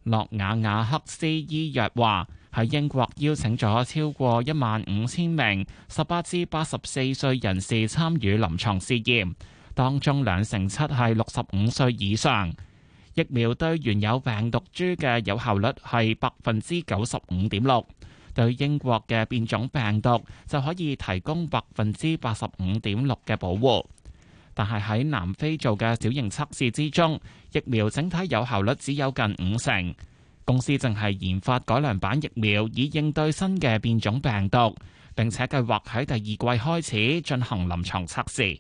諾瓦瓦克斯醫藥話，喺英國邀請咗超過15000名18至84歲人士參與臨床試驗，當中27%係65歲以上。疫苗對原有病毒株嘅有效率係95.6%，對英國嘅變種病毒就可以提供85.6%嘅保護。但係喺南非做嘅小型測試之中，疫苗整體有效率只有近50%。公司正係研發改良版疫苗，以應對新嘅變種病毒，並且計劃喺第二季開始進行臨床測試。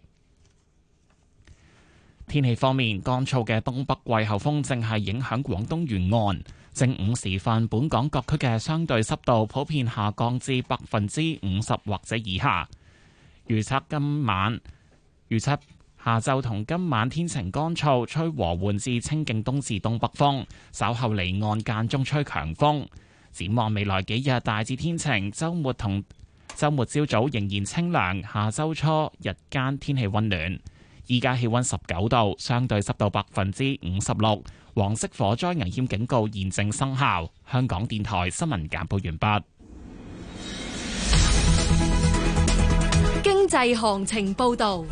天氣方面，乾燥嘅東北季候風正係影響廣東沿岸。正午時分，本港各區嘅相對濕度普遍下降至50%或者以下。預測下晝同今晚天晴乾燥，吹和緩至清勁東至東北風，稍後離岸間中吹強風。展望未來幾日大致天晴，週末朝早仍然清涼，下週初日間天氣溫暖。依家氣溫19度，相對濕度56%，黃色火災危險警告現正生效。香港電台新聞簡報完畢。 經濟行情報道。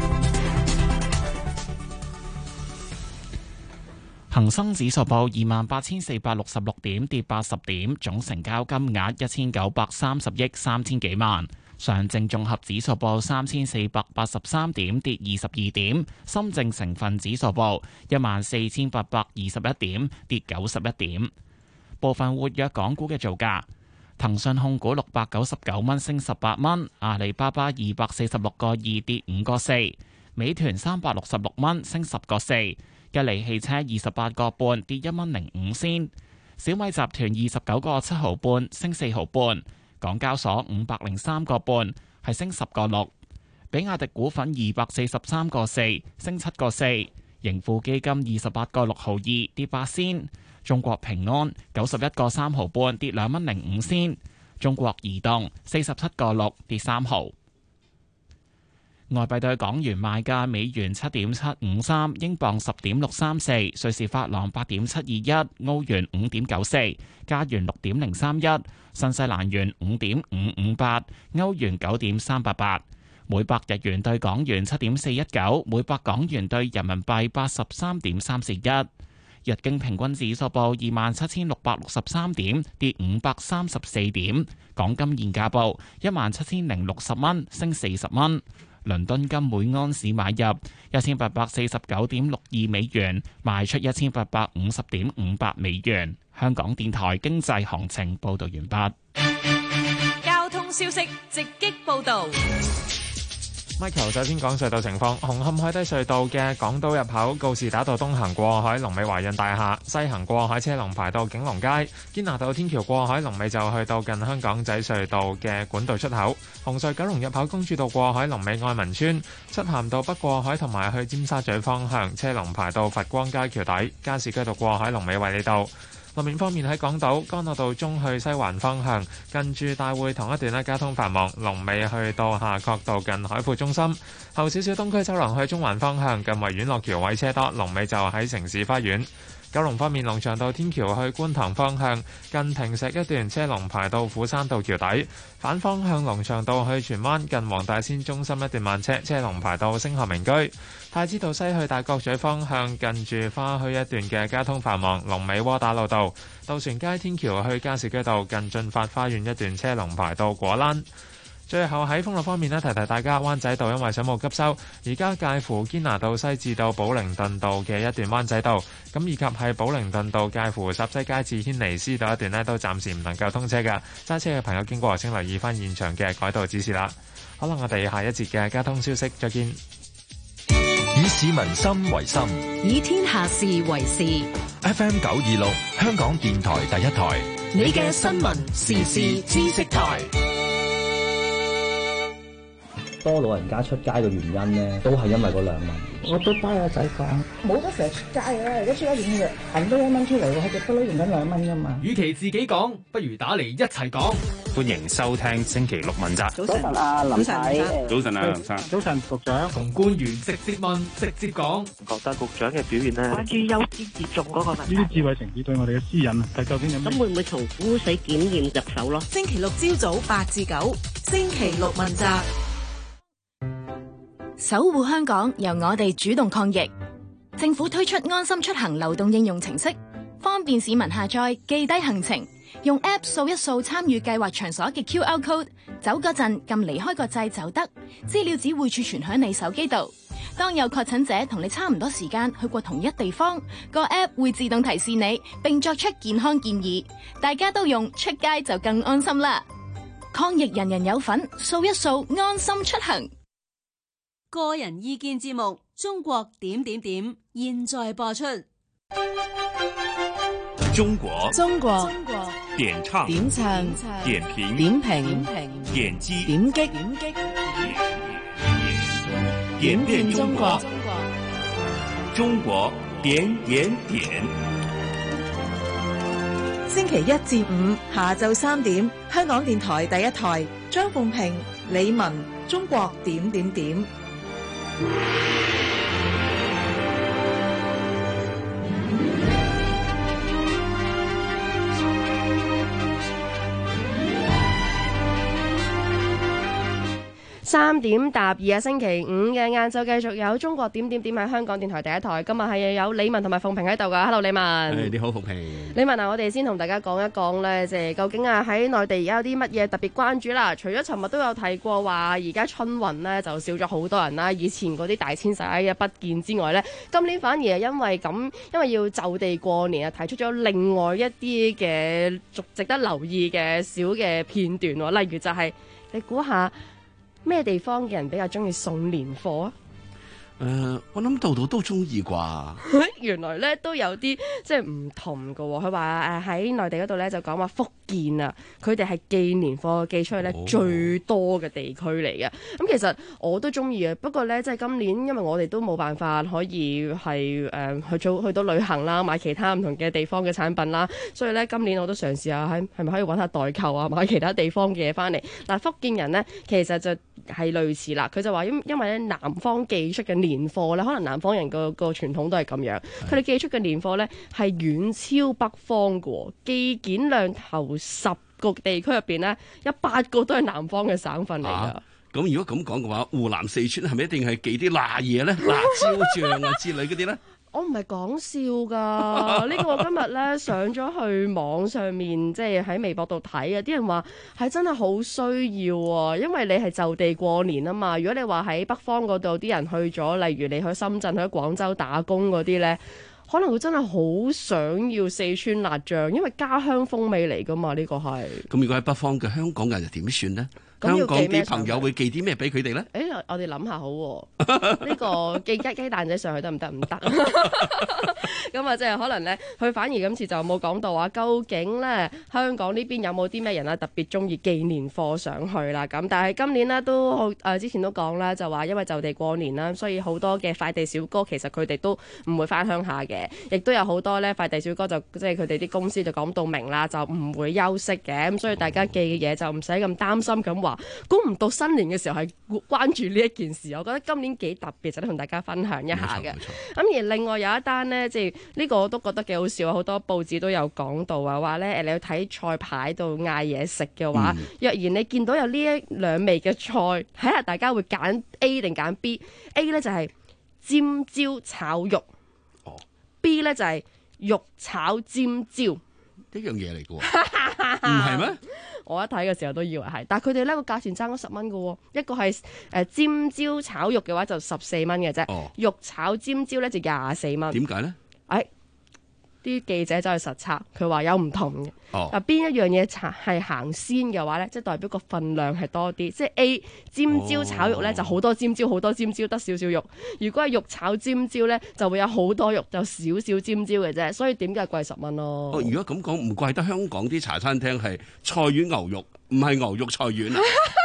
恒生指數報28,466點，跌80點，總成交金額1930億3000幾萬。上證綜合指數報3483點，跌22點。深證成分指數報14821點，跌91點。部分活躍港股嘅造價：騰訊控股699蚊，升18蚊；阿里巴巴246個2，跌5個4；美團366蚊，升10個4。吉利汽車28個半，跌1蚊05仙；小米集團29個7毫半，升4毫半；港交所503個半，係升10個6；比亞迪股份243個4，升7個4；盈富基金28個6毫2，跌8仙；中國平安91個3毫半，跌2蚊05仙；中國移動47個6，跌3毫。外幣對港元賣價：美元7.753，英鎊10.634，瑞士法郎8.721，澳元5.94，加元6.031，新西蘭元5.558，歐元9.388，每百日元對港元7.419，每百港元對人民幣83.341。日經平均指數報27,663點，跌534點。港金現價報17,060蚊，升40蚊。倫敦金每盎司買入1849.62美元，賣出1850.58美元。香港電台經濟行情報道完畢。 交通消息直擊報道。 Michael 首先講隧道情況，紅磡海底隧道嘅港島入口告士打道東行過海，龍尾華潤大廈；西行過海車龍排到景隆街。堅拿道天橋過海龍尾就去到近香港仔隧道嘅管道出口。紅隧九龍入口公主道過海龍尾愛民村。漆咸道北過海同埋去尖沙咀方向車龍排到佛光街橋底。加士居道過海龍尾衛理道。路面方面喺港島干諾道中去西環方向，近住大會堂一段咧交通繁忙，龍尾去到夏慤道近海富中心。後少少東區走廊去中環方向，近維園落橋位車多，龍尾就喺城市花園。九龍方面，龍翔道天橋去觀塘方向，近坪石一段車龍排到虎山道橋底。反方向龍翔道去荃灣，近黃大仙中心一段慢車，車龍排到星河名居。太子道西去大角咀方向，近住花墟一段嘅交通繁忙，龍尾窩打老道。渡船街天橋去加士居道，近駿發花園一段車龍排到果欄。最後喺封路方面咧，提提大家，灣仔道因為水務急修，而家介乎堅拿道西至到寶靈頓道嘅一段灣仔道，咁以及係寶靈頓道介乎霎西街至軒尼詩道一段咧，都暫時唔能夠通車㗎。揸車嘅朋友經過，請留意翻現場嘅改道指示啦。好啦，我哋下一節嘅交通消息再見。 以市民心為心， 以天下事為事。 FM 926，香港電台第一台， 你嘅新聞時事知識台。 多老人家出街嘅原因呢，都係因為個兩文。 我都幫我仔講， 冇得成日出街啦，而家出街點嘅行多1蚊出嚟喎，佢哋不嬲用緊2蚊㗎嘛。 與其自己講，不如打嚟一齊講。 歡迎收聽星期六問責。 早晨啊，林太。 早晨啊，梁生。 早晨，局長。 同官員直接問，直接講。 覺得局長嘅表現呢， 關於優先接種嗰個問題， 呢啲智慧城市對我哋嘅私隱係究竟有咩？ 咁會唔會從污水檢驗入手咯？ 星期六朝早8至9，星期六問責。守護香港，由我哋主動抗疫。政府推出安心出行流動應用程式，方便市民下載記低行程，用 App 掃一掃參與計劃場所嘅 QR code， 走嗰陣撳離開個掣就得，資料只會儲存喺你手機度。當有確診者同你差唔多時間去過同一地方，個 App 會自動提示你，並作出健康建議。大家都用，出街就更安心啦！抗疫人人有份，掃一掃安心出行。 個人意見節目《中國點點點》現在播出。 中國點唱點評點擊點變中國中國點。 星期1至5下晝3點，香港電台第一台，張鳳平、李文，中國點點點。 3點答2啊！星期5嘅晏晝繼續有中國點點點喺香港電台第一台。今日係有李文同埋鳳平喺度噶。Hello， 李文。 你好，鳳平。 李文啊，我哋先同大家講一講呢，即係究竟喺內地而家有啲乜嘢特別關注啦？除咗尋日都有提過話，而家春運呢就少咗好多人啦。以前嗰啲大遷徙嘅不見之外呢，今年反而係因為要就地過年啊，提出咗另外一啲嘅值得留意嘅小嘅片段喎。例如就係你估下，咩地方嘅人比較中意送年貨啊？ 我諗度度都中意啩。 原來咧都有啲即係唔同㗎喎。佢話喺內地嗰度咧就講話福建啊，佢哋係寄年貨寄出去咧最多嘅地區嚟嘅。咁其實我都中意嘅，不過咧即係今年因為我哋都冇辦法可以係去到旅行啦，買其他唔同嘅地方嘅產品啦，所以咧今年我都嘗試下係咪可以揾下代購啊，買其他地方嘅嘢翻嚟。嗱，福建人咧其實就係類似啦，佢就話因為咧南方寄出嘅年貨咧，可能南方人個傳統都係咁樣，佢哋寄出嘅年貨咧係遠超北方嘅，寄件量頭10個地區入邊咧，有8個都係南方嘅省份嚟噶。 咁如果咁講嘅話，湖南、四川係咪一定係寄啲辣嘢咧？辣椒醬啊之類嗰啲咧？ 我唔係講笑㗎，呢個我今日咧上咗去網上面，即係喺微博度睇啊！啲人話係真係好需要啊，因為你係就地過年啊嘛。如果你話喺北方嗰度啲人去咗，例如你去深圳、去廣州打工嗰啲咧，可能佢真係好想要四川辣醬，因為家鄉風味嚟㗎嘛。呢個係。咁如果喺北方嘅香港人又點算呢？香港啲朋友會寄啲咩俾佢哋咧？ 我哋諗下好喎，呢個寄雞蛋仔上去得唔得？唔得。咁啊，即係可能咧，佢反而今次就冇講到話，究竟咧香港呢邊有冇啲咩人啊特別中意寄年貨上去啦？咁但係今年呢，都之前都講啦，就話因為就地過年啦，所以好多嘅快遞小哥其實佢哋都唔會翻鄉下嘅，亦都有好多咧快遞小哥就即係佢哋啲公司就講到明啦，就唔會休息嘅，咁所以大家寄嘅嘢就唔使咁擔心咁話。估唔到新年嘅時候係關注呢一件事，我覺得今年幾特別，就同大家分享一下嘅。咁而另外有一單呢，即係呢個我都覺得幾好笑，好多報紙都有講到啊，話咧你去睇菜牌度嗌嘢食嘅話，若然你見到有呢一兩味嘅菜，睇下大家會揀 A 定揀 B。A 呢就係尖椒炒肉，B 呢就係肉炒尖椒。 一樣嘢嚟嘅喎，唔係咩？ 我一睇嘅時候都以為係，但係佢哋呢個價錢爭咗10蚊嘅喎，一個係尖椒炒肉嘅話就14蚊嘅啫，肉炒尖椒呢就24蚊。 點解呢？ 啲記者走去實測，佢話有唔同嘅。邊一樣嘢係行先嘅話呢，即係代表個份量係多啲。即係 A 尖椒炒肉呢就好多尖椒，好多尖椒得少少肉。如果係肉炒尖椒呢，就會有好多肉，就少少尖椒嘅啫。所以點解貴10蚊咯？ 如果咁講，唔怪得香港啲茶餐廳係菜丸牛肉，唔係牛肉菜丸啊。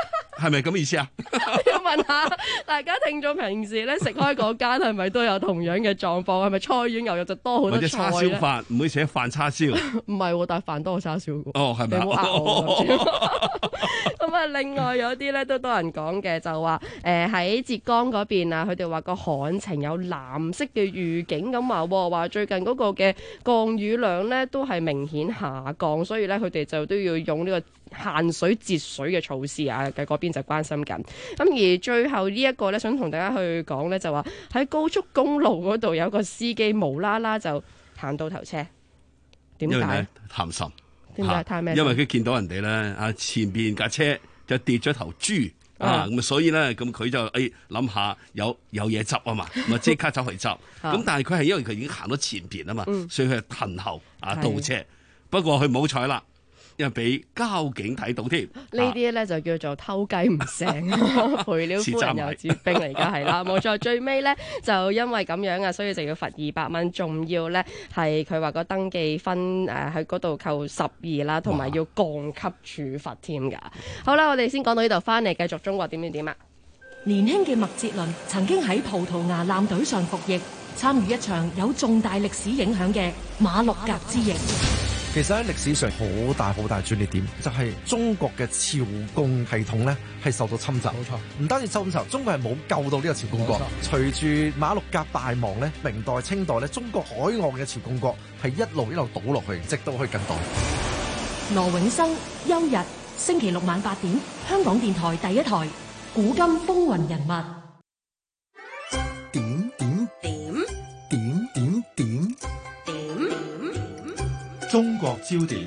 係咪咁意思啊？ 要問下大家聽眾平時咧食開嗰間係咪都有同樣嘅狀況？係咪菜遠牛肉就多好多菜咧？ 或者叉燒飯唔會寫飯叉燒？ 唔係喎，但係飯多過叉燒喎。 哦，係咪啊？ 你唔好呃我咁啊，另外有啲咧都多人講嘅，就話喺浙江嗰邊啊，佢哋話個旱情有藍色嘅預警咁話最近嗰個嘅降雨量咧都係明顯下降，所以咧佢哋就都要用呢個限水節水嘅措施啊，嘅嗰邊就關心緊。咁而最後呢一個咧，想同大家去講咧，就話喺高速公路嗰度有個司機無啦啦就行到頭車，點解？ 貪心。 點解貪咩？ 因為佢見到人哋咧前邊架車就跌咗頭豬咁所以咧咁佢就諗下有嘢執啊嘛，咁即刻走去執。咁但係佢係因為佢已經行到前邊啊嘛，所以佢係褪後倒車。不過佢冇彩啦。因為俾交警睇到添， 呢啲咧就叫做偷雞唔成，賠了夫人又折兵嚟㗎，係啦，冇錯。最尾咧就因為咁樣啊，所以就要罰200蚊，仲要咧係佢話個登記分喺嗰度扣12啦，同埋要降級處罰添㗎。好啦，我哋先講到呢度，翻嚟繼續中國點啊！ 年輕嘅麥哲倫曾經喺葡萄牙艦隊上服役，參與一場有重大歷史影響嘅馬六甲之役。 其實喺歷史上好大轉捩點，就係中國嘅朝貢系統咧係受到侵襲。冇錯，唔單止受侵襲，中國係冇救到呢個朝貢國。隨住馬六甲大亡咧，明代、清代咧，中國海岸嘅朝貢國係一路倒落去，直到去近代。 羅永生、休日，星期六晚8點，香港電台第一台，古今風雲人物。 中國焦點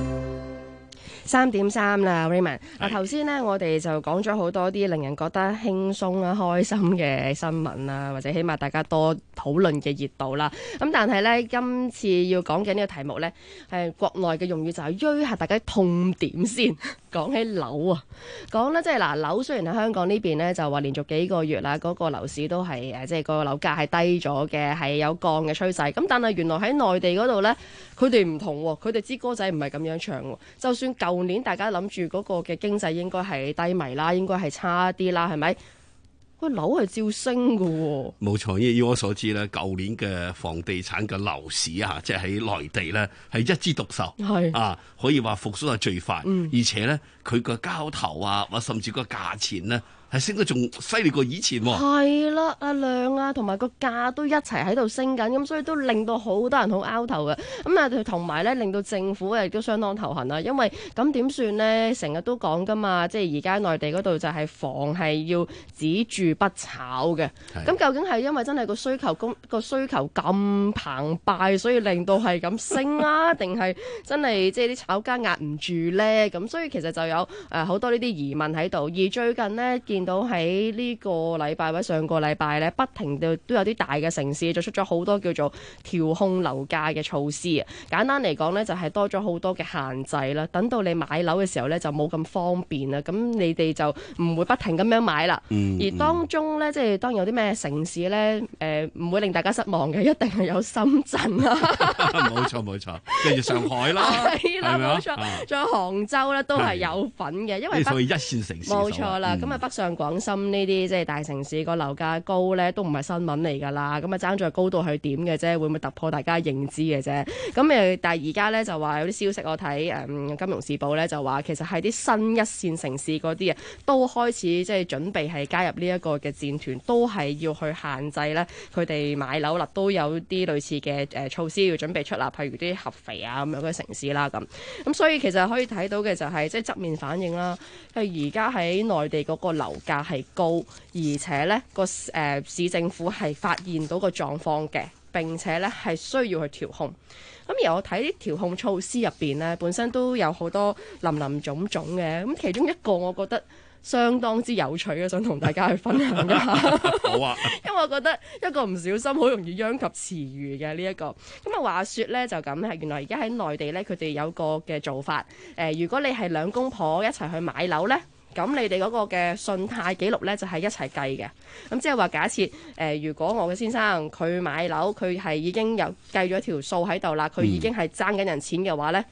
3:3啦 ，Raymond。頭先呢，我哋就講咗好多啲令人覺得輕鬆啊、開心嘅新聞啊，或者起碼大家多討論嘅熱度啦。咁但係呢，今次要講嘅呢個題目呢，國內嘅用語就係鋥下大家痛點先。講起樓啊，講咧即係樓雖然喺香港呢邊呢，就話連續幾個月啦，嗰個樓市都係即係個樓價係低咗嘅，係有降嘅趨勢。咁但係原來喺內地嗰度呢，佢哋唔同喎，佢哋支歌仔唔係咁樣唱喎。就算舊年大家諗住嗰個嘅經濟應該係低迷啦，應該係差啲啦，係咪？個樓係照升㗎喎。 冇錯，以我所知咧，舊年嘅房地產嘅樓市啊，即係喺內地咧係一枝獨秀，可以話復甦係最快，而且咧佢個交投啊，或甚至個價錢咧，係升得仲犀利過以前喎。 係啦，阿量啊，同埋個價都一齊喺度升緊，咁所以都令到好多人好拗頭嘅。咁啊，同埋咧，令到政府亦都相當頭痕啦。因為咁點算呢？成日都講噶嘛，即係而家內地嗰度就係房係要只住不炒嘅。咁究竟係因為真係個需求咁澎湃，所以令到係咁升啊？定係真係即係啲炒家壓唔住咧？咁所以其實就有好多呢啲疑問喺度。而最近呢，見到喺呢個禮拜或者上個禮拜咧，不停都有啲大嘅城市就出咗好多叫做調控樓價嘅措施啊。簡單嚟講咧，就係多咗好多嘅限制啦。等到你買樓嘅時候咧，就冇咁方便啦。咁你哋就唔會不停咁樣買啦。而當中咧，即係當然有啲咩城市咧，唔會令大家失望嘅，一定係有深圳啦。 冇錯，跟住上海啦， 係啦，冇錯，仲有杭州咧都係有份嘅，因為所以一線城市冇錯啦。咁啊，北上廣深呢啲即係大城市個樓價高咧，都唔係新聞嚟㗎啦。咁啊，爭在高度係點嘅啫，會唔會突破大家認知嘅啫？咁但係而家咧就話有啲消息我睇金融時報咧就話，其實係啲新一線城市嗰啲啊，都開始即係準備係加入呢一個嘅戰團，都係要去限制咧佢哋買樓啦，都有啲類似嘅措施要準備出啦，譬如啲合肥啊咁樣嘅城市啦咁。咁所以其實可以睇到嘅就係即係側面反映啦，係而家喺內地嗰個樓價係高，而且咧個市政府係發現到個狀況嘅，並且咧係需要去調控。咁而我睇啲調控措施入邊咧，本身都有好多林林總總嘅。咁其中一個我覺得相當之有趣嘅，想同大家去分享一下。 好啊， 因為我覺得一個唔小心好容易殃及池魚嘅呢一個。咁啊話說咧就咁，係原來而家喺內地咧，佢哋有個嘅做法。如果你係兩公婆一齊去買樓咧，咁你哋嗰個嘅信貸記錄咧就係一齊計嘅。咁即係話假設如果我嘅先生佢買樓，佢係已經有計咗條數喺度啦，佢已經係爭緊人錢嘅話咧，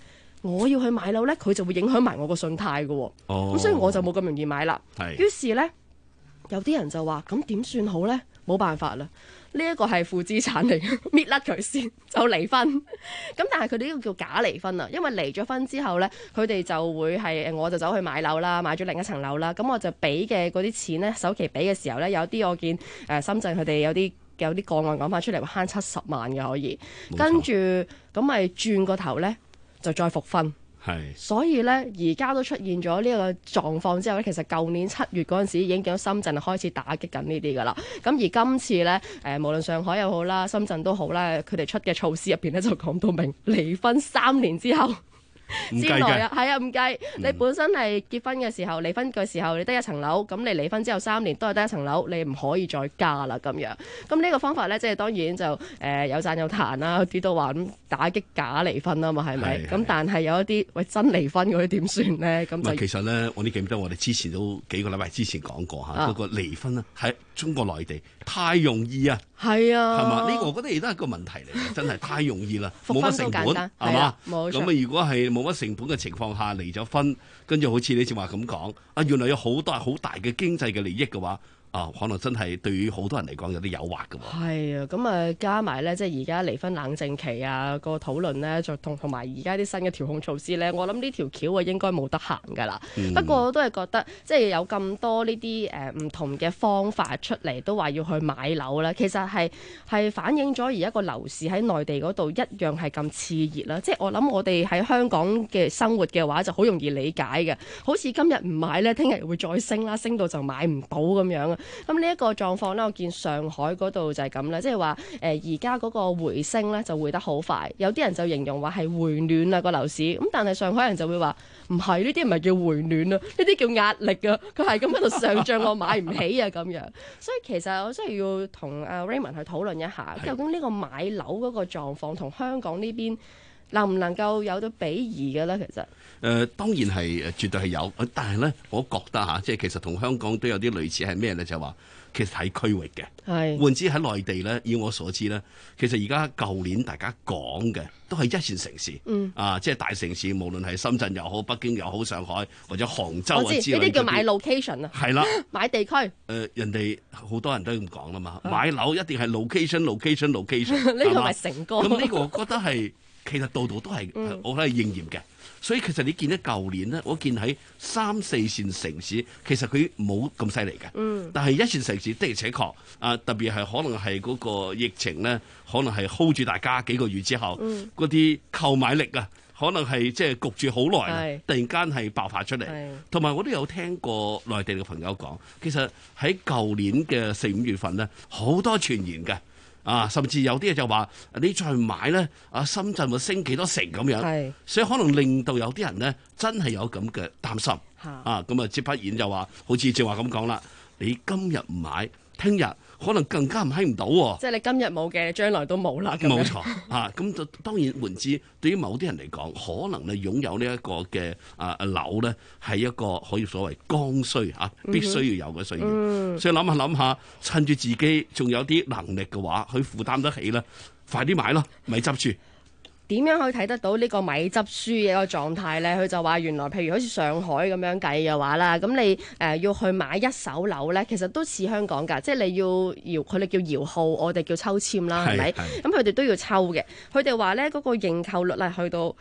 我要去買樓咧，佢就會影響埋我個信貸嘅喎。咁所以我就冇咁容易買啦。於是咧，有啲人就話：咁點算好咧？冇辦法啦。呢一個係負資產嚟嘅，搣甩佢先就離婚。咁但係佢哋呢個叫假離婚啊，因為離咗婚之後呢，佢哋就會係我就走去買樓啦，買咗另一層樓啦。咁我就俾嘅嗰啲錢呢，首期俾嘅時候呢，有啲我見深圳佢哋有啲個案講翻出嚟話慳70萬嘅可以，跟住咁咪轉個頭呢，就再復婚。所以咧，而家都出現咗呢個狀況之後咧，其實舊年7月嗰陣時已經見到深圳開始打擊緊呢啲㗎啦。咁而今次咧，無論上海又好啦，深圳都好啦，佢哋出嘅措施入邊咧就講到明離婚3年之後。之內啊，係啊，唔計你本身係結婚嘅時候，離婚嘅時候你得一層樓，咁你離婚之後3年都係得一層樓，你唔可以再加啦咁樣。咁呢個方法咧，即係當然就有讚有彈啦，啲都話咁打擊假離婚啊嘛，係咪？咁但係有一啲喂真離婚嗰啲點算咧？咁就其實咧，我哋記唔得我哋之前都幾個禮拜之前講過嚇，嗰個離婚咧喺中國內地太容易啊， 係啊， 係嘛？呢個我覺得亦都係一個問題嚟嘅，真係太容易啦，冇乜成本係嘛？咁啊，如果係冇乜成本嘅情況下離咗婚，跟住好似你正話咁講，啊原來有好大嘅經濟嘅利益嘅話。可能真係對於好多人嚟講有啲誘惑㗎喎。係啊，咁啊加埋咧，即係而家離婚冷靜期啊，個討論咧，就同埋而家啲新嘅調控措施咧，我諗呢條橋啊應該冇得行㗎啦。不過我都係覺得，即係有咁多呢啲唔同嘅方法出嚟，都話要去買樓啦。其實係反映咗而家個樓市喺內地嗰度一樣係咁熾熱啦。即係我諗我哋喺香港嘅生活嘅話，就好容易理解嘅。好似今日唔買咧，聽日會再升啦，升到就買唔到咁樣啊。咁呢一個狀況呢，我見上海嗰度就係咁啦，即係話而家嗰個回升呢就回得好快，有啲人就形容話係回暖啊個樓市，咁但係上海人就會話唔係，呢啲唔係叫回暖啊，呢啲叫壓力啊，佢係咁喺度上漲，我買唔起啊咁樣。所以其實我真係要同阿 Raymond 去討論一下，究竟呢個買樓嗰個狀況同香港呢邊能唔能夠有到比擬嘅咧？其實當然係絕對係有，但係咧，我覺得嚇，即係其實同香港都有啲類似係咩咧？就係話其實喺區域嘅，係換之喺內地咧，以我所知咧，其實而家舊年大家講嘅都係一線城市，即係大城市，無論係深圳又好、北京又好、上海或者杭州啊之類， 呢啲叫買 location 啊，係啦，買地區。 人哋好多人都咁講啦嘛，買樓一定係 location。 呢個係成功。 咁呢個我覺得係。其實度度都係，我覺得係應驗嘅。所以其實你見到舊年咧，我見喺3、4線城市，其實佢冇咁犀利嘅。但係一線城市的而且確，特別係可能係嗰個疫情咧，可能係 hold 住大家幾個月之後，嗰啲購買力啊，可能係即係焗住好耐，突然間係爆發出嚟。同埋我都有聽過內地嘅朋友講，其實喺舊年嘅4、5月份咧，好多傳言嘅。甚至有啲嘢就話你再買咧，深圳會升幾多成咁樣，所以可能令到有啲人咧真係有咁嘅擔心。咁啊，接不然就話，好似正話咁講啦，你今日唔買，聽日可能更加買唔到喎。 即係你今日冇嘅，將來都冇啦。 冇錯咁就當然換之，對於某啲人嚟講，可能你擁有呢一個嘅樓咧，係一個可以所謂剛需必須要有嘅需要。所以諗下，趁住自己仲有啲能力嘅話，佢負擔得起咧，快啲買咯，咪執住。 點樣可以睇得到呢個米執書嘅一個狀態呢？佢就話原來譬如好似上海咁樣計嘅話啦，咁你要去買一手樓呢，其實都似香港㗎，即係你要佢哋叫搖號，我哋叫抽籤啦，係咪？咁佢哋都要抽嘅。佢哋話呢嗰個認購率係去到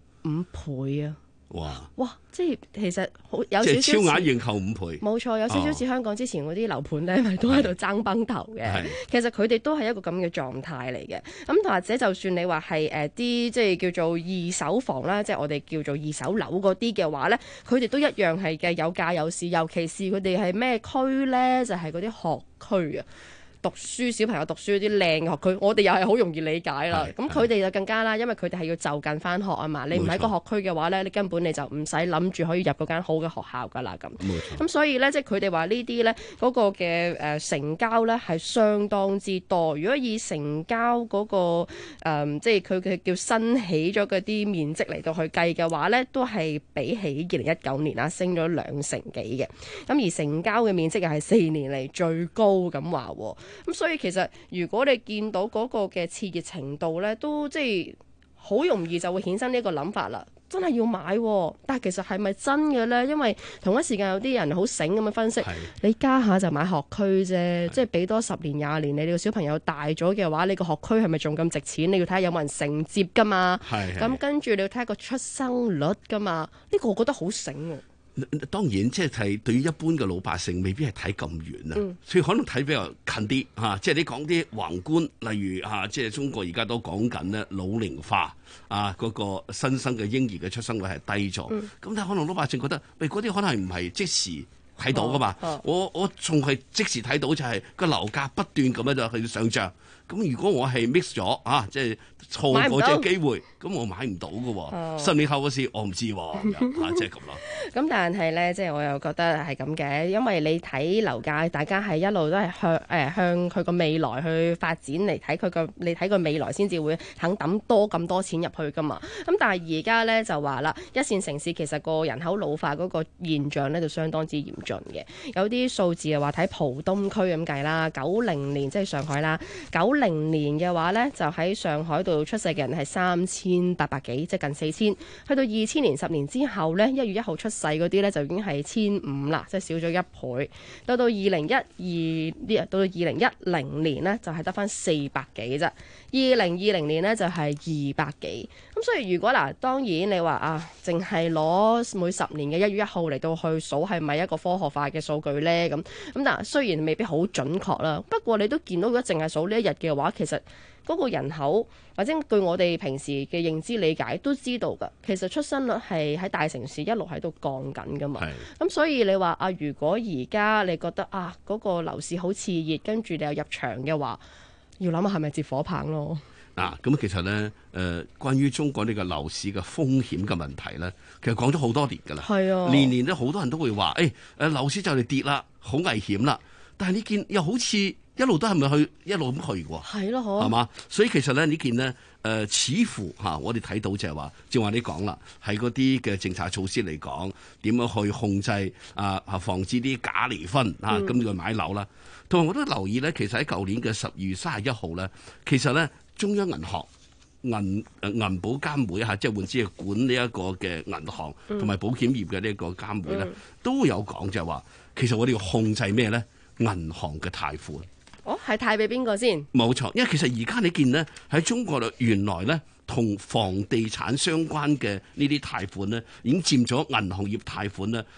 5倍啊！哇！即係其實好有少少即係超額認購5倍， 冇錯，有少少似香港之前嗰啲樓盤咧，咪都喺度爭崩頭嘅。其實佢哋都係一個咁嘅狀態嚟嘅。咁或者就算你話係啲即係叫做二手房啦，即係我哋叫做二手樓嗰啲嘅話咧，佢哋都一樣係嘅，有價有市。尤其是佢哋係咩區咧？就係嗰啲學區啊。讀書小朋友讀書啲靚嘅學區，我哋又係好容易理解啦。咁佢哋就更加啦，因為佢哋係要就近翻學啊嘛。你唔喺個學區嘅話咧，你根本你就唔使諗住可以入嗰間好嘅學校噶啦咁。咁所以咧，即係佢哋話呢啲咧嗰個嘅成交咧係相當之多。如果以成交嗰個即係佢嘅叫新起咗嗰啲面積嚟到去計嘅話咧，都係比起2019年升咗2成幾嘅。咁而成交嘅面積又係4年嚟最高咁話。咁所以其實如果你見到嗰個嘅熾熱程度咧，都即係好容易就會衍生呢一個諗法啦。 真係要買喎，但係其實係咪真嘅咧？因為同一時間有啲人好醒咁樣分析，你加下就買學區啫，即係俾多10年20年，你個小朋友大咗嘅話，你個學區係咪仲咁值錢？你要睇下有冇人承接噶嘛。咁跟住你要睇下個出生率噶嘛。呢個我覺得好醒喎。 當然，即係對於一般嘅老百姓，未必係睇咁遠啊，所以可能睇比較近啲嚇。即係你講啲宏觀，例如嚇，即係中國而家都講緊咧老齡化啊，嗰個新生嘅嬰兒嘅出生率係低咗。咁但係可能老百姓覺得，喂，嗰啲可能係唔係即時睇到噶嘛？我仲係即時睇到就係個樓價不斷咁樣就去上漲。咁如果我係 miss 咗啊，即係錯過隻機會，咁我買唔到嘅喎。10年後嘅事我唔知喎，即係咁咯。 咁但係咧，即係我又覺得係咁嘅，因為你睇樓價，大家係一路都係向佢個未來去發展嚟睇你睇個未來先至會肯抌咁多錢入去噶嘛。咁但係而家咧就話啦，一線城市其實個人口老化嗰個現象咧就相當之嚴峻嘅。有啲數字係話睇浦東區咁計啦，90年即係上海啦，90年嘅話咧就喺上海度出世嘅人係3800幾，即係近4000。去到2000年10年之後咧，1月1號出世嗰啲咧就已經係1500啦，即係少咗1倍。到2010年咧就係得翻400幾啫。2020年咧就係200幾。咁所以如果當然你話啊，淨係攞每10年嘅1月1號嚟到去數係咪一個科學化嘅數據咧？咁但係雖然未必好準確啦，不過你都見到如果淨係數呢一日嘅話，其實嗰個人口或者據我哋平時嘅認知理解都知道㗎，其實出生率係喺大城市一路喺度降緊㗎嘛。咁所以你話啊，如果而家你覺得啊嗰個樓市好熾熱，跟住你又入場嘅話，要諗下係咪接火棒咯？ 咁其實咧，關於中國呢個樓市嘅風險嘅問題咧，其實講咗好多年㗎啦。係啊，年年咧好多人都會話，樓市就嚟跌啦，好危險啦。但係呢件又好似一路都係咪去一路咁去喎？係咯，係嘛？所以其實咧呢件呢，似乎我哋睇到就係話，正話你講啦，係嗰啲嘅政策措施嚟講，點樣去控制防止啲假離婚咁去買樓啦。同埋我都留意咧，其實喺舊年嘅12月31號咧，其實咧中央銀行銀保監會即係換之係管呢一個嘅銀行同埋保險業嘅呢一個監會咧，都有講就係話，其實我哋要控制咩咧？銀行嘅貸款。 係貸俾邊個先？ 冇錯，因為其實而家你見呢，喺中國度，原來咧同房地產相關嘅呢啲貸款咧，已經佔咗銀行業貸款咧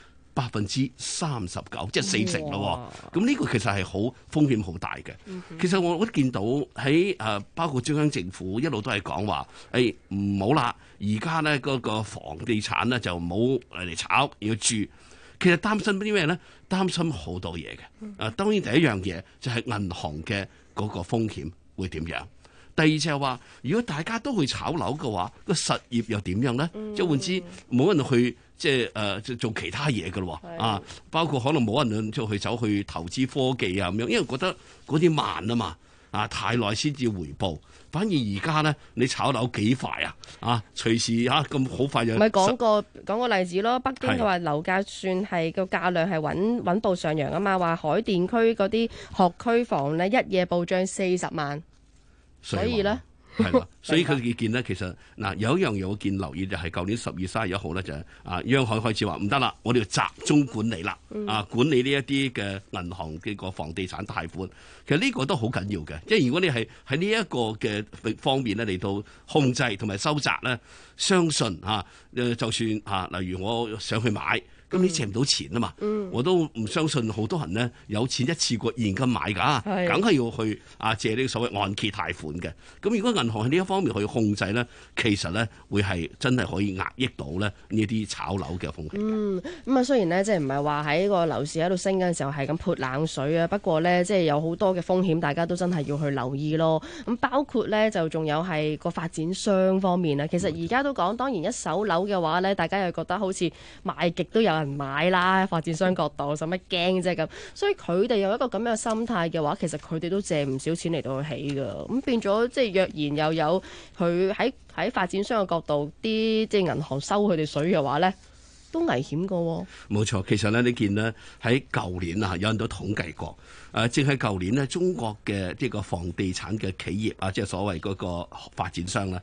39%，即係40%咯。咁呢個其實係好風險好大嘅。其實我都見到喺包括中央政府一路都係講話，唔好啦，而家咧嗰個房地產咧就唔好嚟炒，要住。其實擔心啲咩咧？擔心好多嘢嘅。當然第一樣嘢就係銀行嘅嗰個風險會點樣。第二就係話，如果大家都去炒樓嘅話，個實業又點樣咧？即係換之冇人去即係做其他嘢嘅咯。包括可能冇人去走去投資科技啊咁樣，因為覺得嗰啲慢啊嘛。太耐先至回報，反而而家咧，你炒樓幾快啊！隨時咁好快就。咪講個例子咯，北京嘅話樓價算係個價量係穩步上揚啊嘛，話海淀區嗰啲學區房咧一夜暴漲40萬，所以咧。 係啦，所以佢哋見呢，其實有一樣嘢我見留意就係舊年12月31號咧就係央行開始話唔得啦，我哋要集中管理啦，管理呢一啲嘅銀行嘅個房地產貸款，其實呢個都好緊要嘅，即係如果你係喺呢一個嘅方面咧嚟到控制同埋收窄咧，相信就算例如我想去買。咁你借唔到錢啊嘛，我都唔相信好多人呢有錢一次過現金買㗎，梗係要去借呢個所謂按揭貸款嘅。咁如果銀行喺呢一方面去控制呢，其實呢會係真係可以壓抑到呢啲炒樓嘅風險。 咁啊雖然呢即係唔係話喺個樓市喺度升緊嘅時候係咁潑冷水啊，不過呢即係有好多嘅風險，大家都真係要去留意咯。咁包括呢就仲有係個發展商方面啊，其實而家都講，當然一手樓嘅話呢，大家又覺得好似賣極都有人買啦，發展商角度使乜驚啫咁，所以佢哋有一個咁樣嘅心態嘅話，其實佢哋都借唔少錢嚟到去起㗎，咁變咗即係若然又有佢喺發展商嘅角度，啲即係銀行收佢哋水嘅話咧，都危險㗎喎。冇錯，其實咧你見呢喺舊年有人都統計過，正係舊年呢中國嘅即係個房地產嘅企業即係所謂嗰個發展商咧。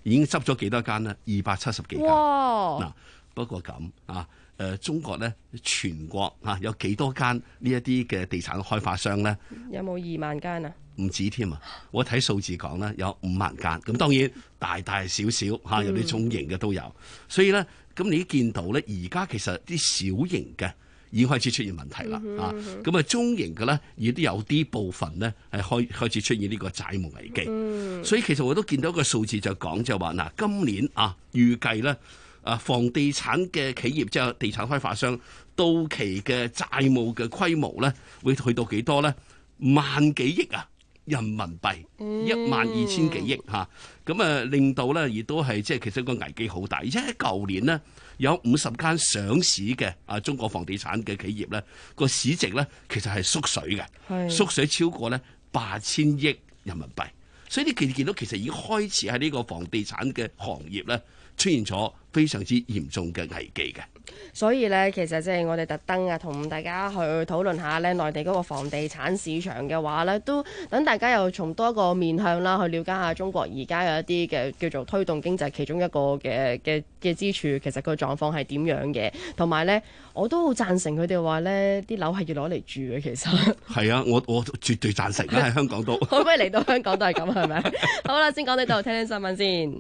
已經執咗幾多間呢？270幾間。嗱，不過咁啊，中國咧全國啊有幾多間呢一啲嘅地產開發商咧？ 有冇2萬間啊？ 唔止添啊！我睇數字講咧，有5萬間。咁當然大大小小嚇，有啲中型嘅都有。所以咧，咁你見到咧，而家其實啲小型嘅已經開始出現問題啦。咁啊，中型嘅咧，亦都有啲部分咧係開始出現呢個債務危機。所以其實我都見到一個數字就講就話嗱，今年啊預計咧房地產嘅企業即係地產開發商到期嘅債務嘅規模咧，會去到幾多咧？1萬幾億啊！人民幣12000幾億嚇，咁令到咧亦都係即係其實個危機好大，而且喺舊年呢，有50間上市嘅中國房地產嘅企業咧個市值咧其實係縮水嘅，縮水超過咧8000億人民幣，所以你見到其實已經開始喺呢個房地產嘅行業咧出現咗非常之嚴重嘅危機嘅。 所以咧，其實即係我哋特登同大家去討論下咧，內地嗰個房地產市場嘅話咧，都等大家又從多一個面向啦，去了解下中國而家有一啲嘅叫做推動經濟其中一個嘅支柱，其實個狀況係點樣嘅？同埋咧，我都好贊成佢哋話咧，啲樓係要攞嚟住嘅。其實係啊，我絕對贊成啦，喺香港都可唔可以嚟到香港都係咁係咪？好啦，先講呢度，聽聽新聞先。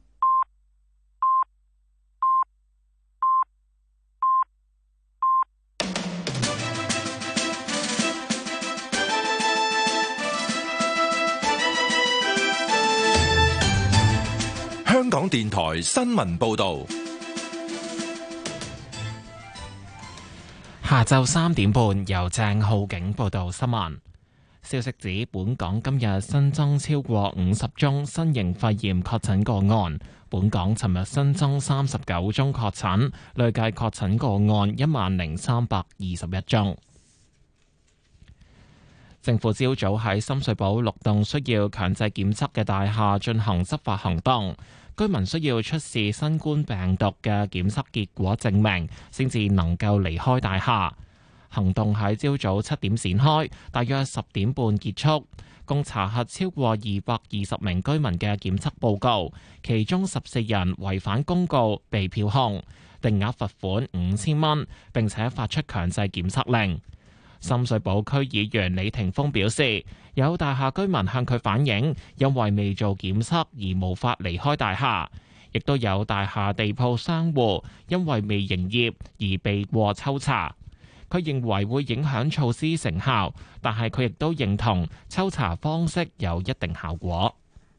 香港電台新聞報道， 下晝3點半由鄭浩景報道新聞。消息指，本港今日新增超過50宗新型肺炎確診個案。本港尋日新增39宗確診，累計確診個案10321宗。政府朝早喺深水埗6棟需要強制檢測嘅大廈進行執法行動。居民需要出示新冠病毒嘅檢測結果證明，先至能夠離開大廈。行動喺朝早7點展開，大約10點半結束，共查核超過220名居民嘅檢測報告，其中14人違反公告被票控，定額罰款5000蚊，並且發出強制檢測令。深水埗區議員李霆鋒表示，有大廈居民向佢反映，因為未做檢測而無法離開大廈，亦都有大廈地鋪商戶因為未營業而避過抽查。佢認為會影響措施成效，但係佢亦都認同抽查方式有一定效果。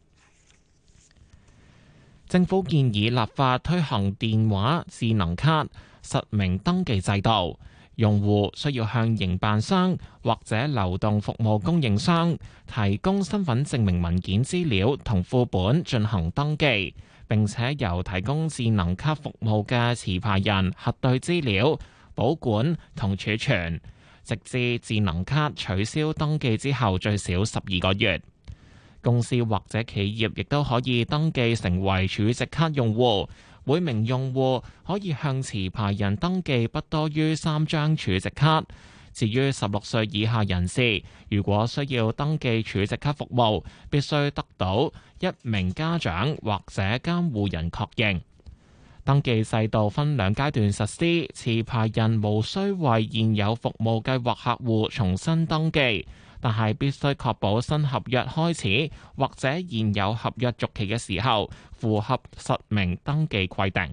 政府建議立法推行電話智能卡實名登記制度。用戶需要向營辦商或者流動服務供應商提供身份證明文件資料同副本進行登記，並且由提供智能卡服務嘅持牌人核對資料、保管同儲存，直至智能卡取消登記之後最少12個月。公司或者企業亦都可以登記成為儲值卡用戶。每名用戶可以向持牌人登記不多於3張儲值卡。至於16歲以下人士，如果需要登記儲值卡服務，必須得到1名家長或者監護人確認。登記制度分2階段實施，持牌人無需為現有服務計劃客戶重新登記，但係必須確保新合約開始或者現有合約續期嘅時候符合實名登記規定。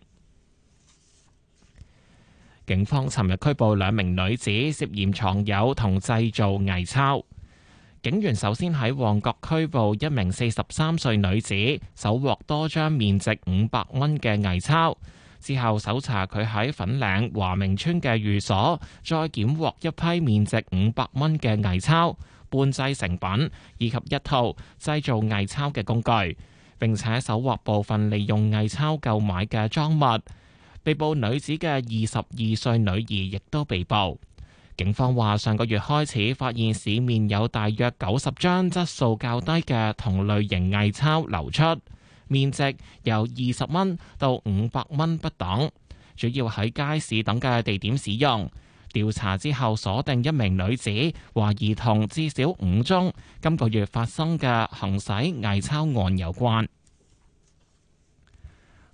警方尋日拘捕2名女子，涉嫌藏有同製造偽鈔。警員首先喺旺角拘捕1名43歲女子，搜獲多張面值500蚊嘅偽鈔。之後搜查佢喺粉嶺華明村嘅寓所，再檢獲一批面值500蚊嘅偽鈔、半製成品以及一套製造偽鈔嘅工具，並且搜獲部分利用偽鈔購買嘅贓物。被捕女子嘅22歲女兒亦都被捕。警方話，上個月開始發現市面有大約90張質素較低嘅同類型偽鈔流出，面值由20蚊到500蚊不等，主要喺街市等嘅地點使用。調查之後鎖定1名女子，懷疑同至少5宗今個月發生嘅行使偽鈔案有關。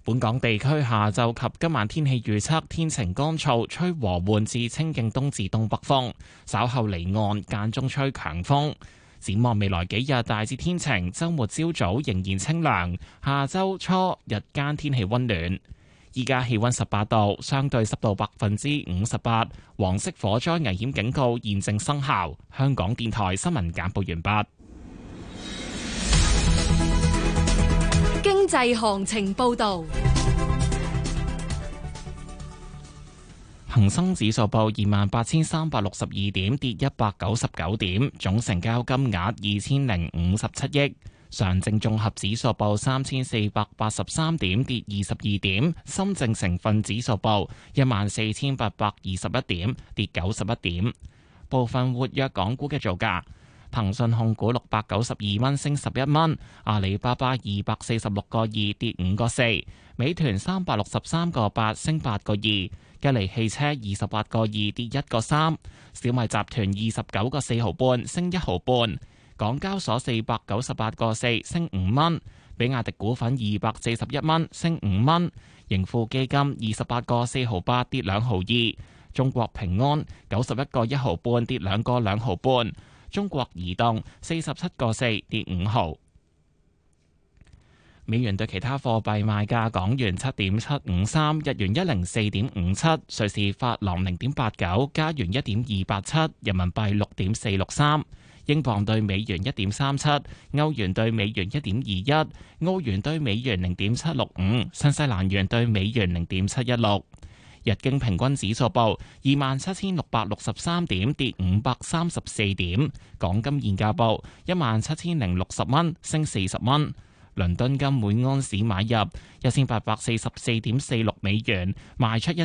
本港地區下晝及今晚天氣預測，天晴乾燥，吹和緩至清勁東至東北風，稍後離岸間中吹強風。展望未來幾日大致天晴，週末朝早仍然清涼，下週初日間天氣溫暖。依家氣溫18度，相對濕度58%，黃色火災危險警告現正生效。香港電台新聞簡報完畢。 經濟行情報道。 恒生指數報28,362點，跌199點，總成交金額2057億。上證綜合指數報3483點，跌22點。深證成分指數報14,821點，跌91點。部分活躍港股嘅造價：騰訊控股692蚊，升11蚊；阿里巴巴246個2，跌5個4；美團363個8，升8個2；吉利汽車28個2，跌1個3；小米集團29個4毫半，升1毫半。港交所498個4，升5蚊；比亞迪股份241蚊，升5蚊；盈富基金28個4毫8，跌2毫2；中國平安91個1毫半，跌2個2毫半；中國移動47個4，跌5毫。美元對其他貨幣賣價：港元7.753，日元104.57，瑞士法郎0.89，加元1.287，人民幣6.463。英鎊對美元1.37，歐元對美元1.21，澳元對美元0.765，新西蘭元對美元0.716。日經平均指數報27,663點，跌534點。港金現價報17,060蚊，升40蚊。倫敦金每安士買入1844.46美元，賣出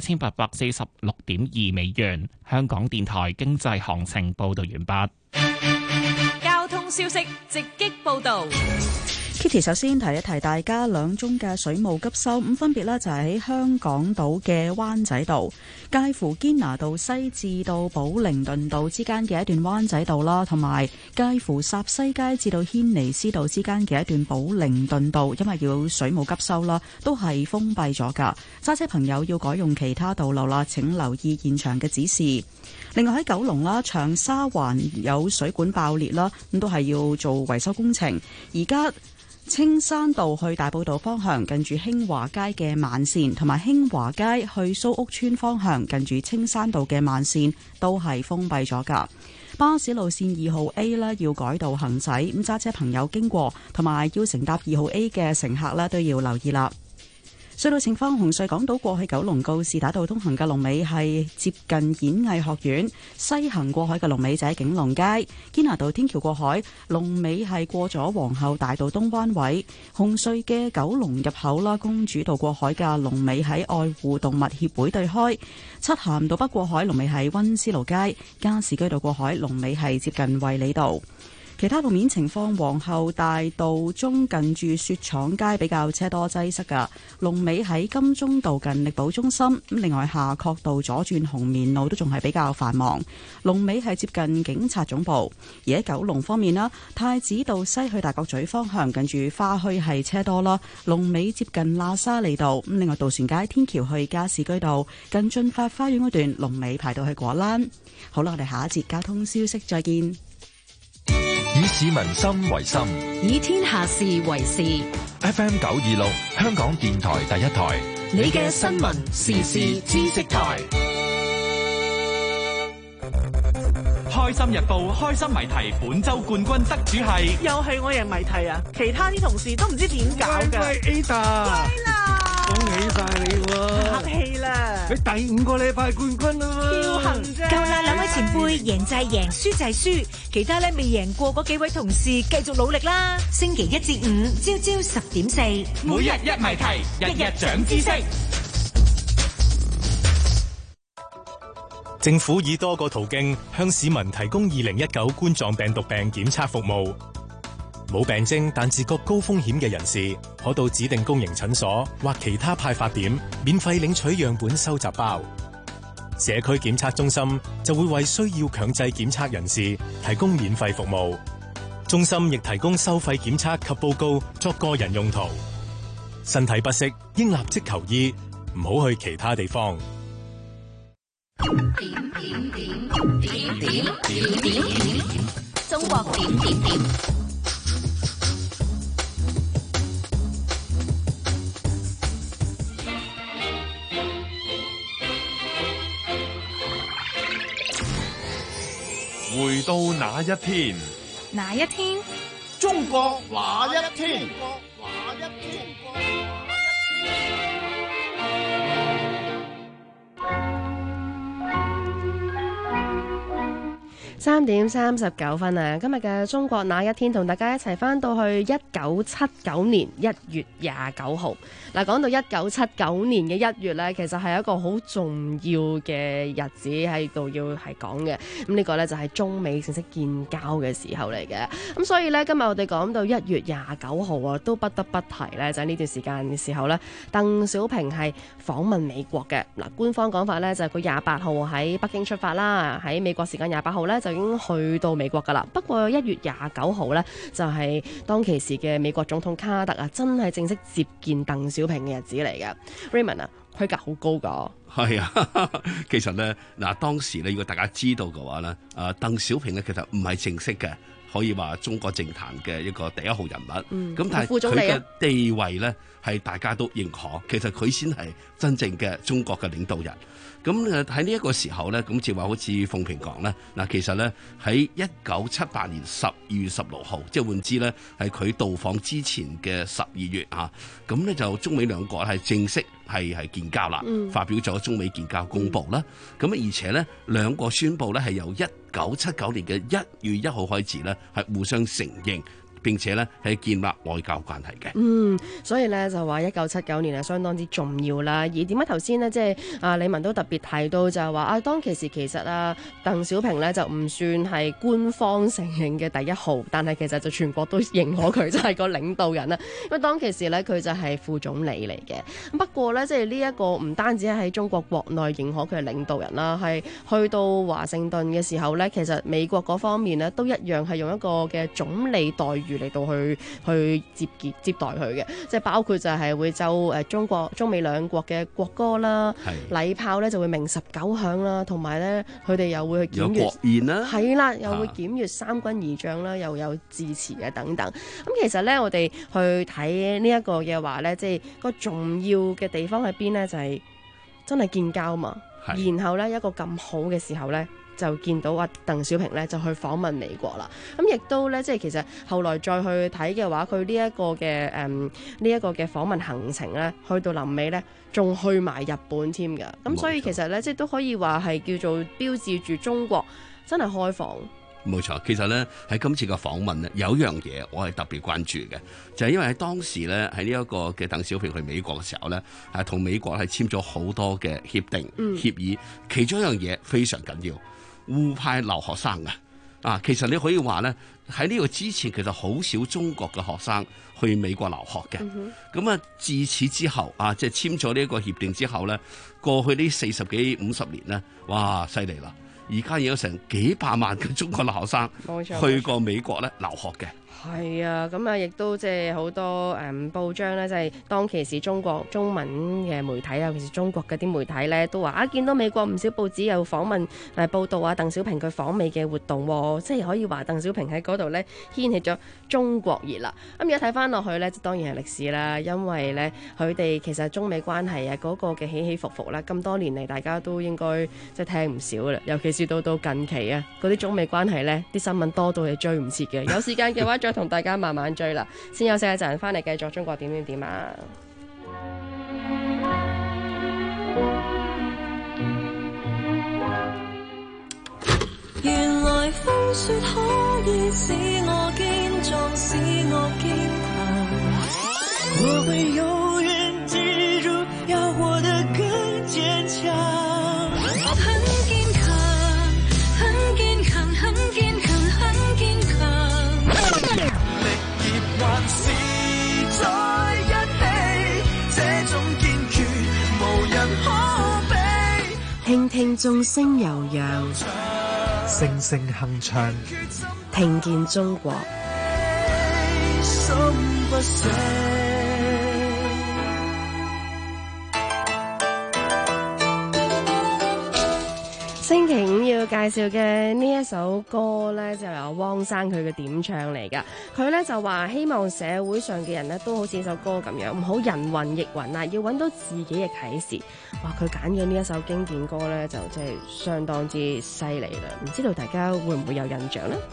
1846.2美元。香港電台經濟行情報道完畢。 交通消息直擊報道。 Kitty 首先提一提大家兩宗嘅水務急修，咁分別呢就係喺香港島嘅灣仔道，介乎堅拿道西至到寶靈頓道之間嘅一段灣仔道啦，同埋介乎霎西街至到軒尼詩道之間嘅一段寶靈頓道，因為要水務急修啦，都係封閉咗噶。揸車朋友要改用其他道路啦，請留意現場嘅指示。另外喺九龍啦，長沙灣有水管爆裂啦，咁都係要做維修工程。而家青山道去大埔道方向，近住興華街嘅慢線，同埋興華街去蘇屋村方向，近住青山道嘅慢線都係封閉咗噶。巴士路線2號 A 呢要改道行駛，咁揸車朋友經過同埋要乘搭2號 A 嘅乘客呢都要留意啦。隧道情況：紅隧港島過去九龍告士打道東行嘅龍尾係接近演藝學院，西行過海嘅龍尾就喺景隆街。堅拿道天橋過海龍尾係過咗皇后大道東灣位。紅隧嘅九龍入口啦，公主道過海嘅龍尾喺愛護動物協會對開。漆咸道北過海龍尾喺溫思勞街。加士居道過海龍尾係接近衛理道。其他路面情況，皇后大道中近住雪廠街比較車多擠塞㗎，龍尾喺金鐘道近力寶中心。咁另外夏慤道左轉紅棉路都仲係比較繁忙，龍尾係接近警察總部。而喺九龍方面啦，太子道西去大角咀方向近住花墟係車多啦，龍尾接近喇沙利道。咁另外渡船街天橋去加士居道近駿發花園嗰段龍尾排到去果欄。好啦，我哋下一節交通消息再見。 以市民心為心， 以天下事為事。 FM 926，香港電台第一台， 你嘅新聞時事知識台。 開心日報開心謎題本周冠軍得主係， 又係我贏謎題啊！其他啲同事都唔知點搞㗎。 喂 Ada， 乖啦， 恭喜晒你喎！ 客氣啦， 你第5個禮拜冠軍啦嘛， 僥倖啫。 夠啦，兩位前輩，贏就係贏，輸就係輸。其他咧未贏過嗰幾位同事，繼續努力啦！星期1至5，朝朝10點4， 每日一謎題，日日長知識。 政府以多個途徑向市民提供2019冠狀病毒病檢測服務。冇病徵但自覺高風險嘅人士，可到指定公營診所或其他派發點免費領取樣本收集包。社區檢測中心就會為需要強制檢測人士提供免費服務。中心亦提供收費檢測及報告作個人用途。 身體不適應立即求醫，唔好去其他地方。 中國點點點。 回到那一天， 哪一天？ 中國那一天？ 3:39啊！今日嘅中國那一天同大家一齊翻到去1979年1月29號。嗱，講到1979年嘅1月呢，其實係一個好重要嘅日子喺度要係講嘅。咁呢個呢，就係中美正式建交嘅時候嚟嘅。咁所以呢，今日我哋講到1月29號啊，都不得不提呢，就係呢段時間嘅時候呢，鄧小平係訪問美國嘅。嗱，官方講法呢，就係佢28號喺北京出發啦，喺美國時間28號呢，就已經去到美國噶啦。不過1月29號呢，就係當其時嘅美國總統卡特啊，真係正式接見鄧小平嘅日子嚟嘅。Raymond 啊，規格好高噶。 係啊，其實咧嗱，當時咧如果大家知道嘅話咧，鄧小平咧其實唔係正式嘅，可以話中國政壇嘅一個第一號人物。咁但係佢嘅地位咧係大家都認可，其實佢先係真正嘅中國嘅領導人。咁喺呢一個時候咧，咁就話好似鳳平講咧，嗱，其實咧喺1978年12月16號，即係換之咧係佢到訪之前嘅12月啊，咁咧就中美兩國係正式係建交啦，發表咗中美建交公報啦。咁而且咧兩國宣布咧係由1979年嘅1月1號開始咧係互相承認，並且咧係建立外交關係嘅。 所以咧就話1979年係相當之重要啦。而點解頭先呢，即係李文都特別提到就係話當其時其實鄧小平咧就唔算係官方承認嘅第一號，但係其實就全國都認可佢就係個領導人啦。因為當其時咧佢就係副總理嚟嘅。不過咧即係呢一個唔單止係喺中國國內認可佢係領導人啦，係去到華盛頓嘅時候咧，其實美國嗰方面呢，都一樣係用一個嘅總理待遇嚟到去接待佢嘅，即係包括就係會奏中美兩國嘅國歌啦，禮炮咧就會鳴19響啦，同埋咧佢哋又會去檢閱有國宴啦， 係啦，又會檢閱三軍儀仗啦，又有致辭嘅等等。咁其實咧我哋去睇呢一個嘅話咧，即係個重要嘅地方喺邊咧，就係真係建交嘛。然後咧一個咁好嘅時候咧，就見到鄧小平咧就去訪問美國啦。咁亦都咧，即係其實後來再去睇嘅話，佢呢一個嘅訪問行程咧，去到臨尾咧，仲去埋日本添㗎。咁所以其實咧，即係都可以話係叫做標誌住中國真係開放。 冇錯，其實咧喺今次嘅訪問咧，有一樣嘢我係特別關注嘅，就係因為喺當時咧喺呢一個嘅鄧小平去美國嘅時候咧，係同美國係簽咗好多嘅協定協議，其中一樣嘢非常緊要，互派留學生啊！其實你可以話咧喺呢個之前，其實好少中國嘅學生去美國留學嘅。咁自此之後即係簽咗呢一個協定之後咧，過去呢40幾50年咧，哇，犀利啦！而家已有成幾百萬嘅中國留學生去過美國咧留學嘅。 係啊，咁亦都即係好多報章咧，即係當其時中國中文嘅媒體，尤其是中國嗰啲媒體咧，都話見到美國唔少報紙有訪問報導鄧小平佢訪美嘅活動，即係可以話鄧小平喺嗰度咧掀起咗中國熱啦。咁而家睇翻落去咧，當然係歷史啦，因為咧佢哋其實中美關係嗰個嘅起起伏伏啦，咁多年嚟大家都應該即係聽唔少啦，尤其是到近期啊，嗰啲中美關係咧啲新聞多到係追唔切嘅。有時間嘅話再同大家慢慢追啦，先休息一陣，翻嚟繼續中國點點點啊！ 原來風雪可以使我堅壯，使我堅強，我會永遠記住要活得更堅強。還是在一起，這種堅決無人可比。 聽聽眾聲悠揚， 聲聲鏗鏘， 聽見中國。 心不死。 星期五要介紹嘅呢一首歌呢，就由汪生佢嘅點唱嚟噶。佢呢就話希望社會上嘅人呢都好似呢首歌咁樣，唔好人云亦云啊，要揾到自己嘅啟示。哇！佢揀嘅呢一首經典歌呢，就真係相當之犀利啦。唔知道大家會唔會有印象呢？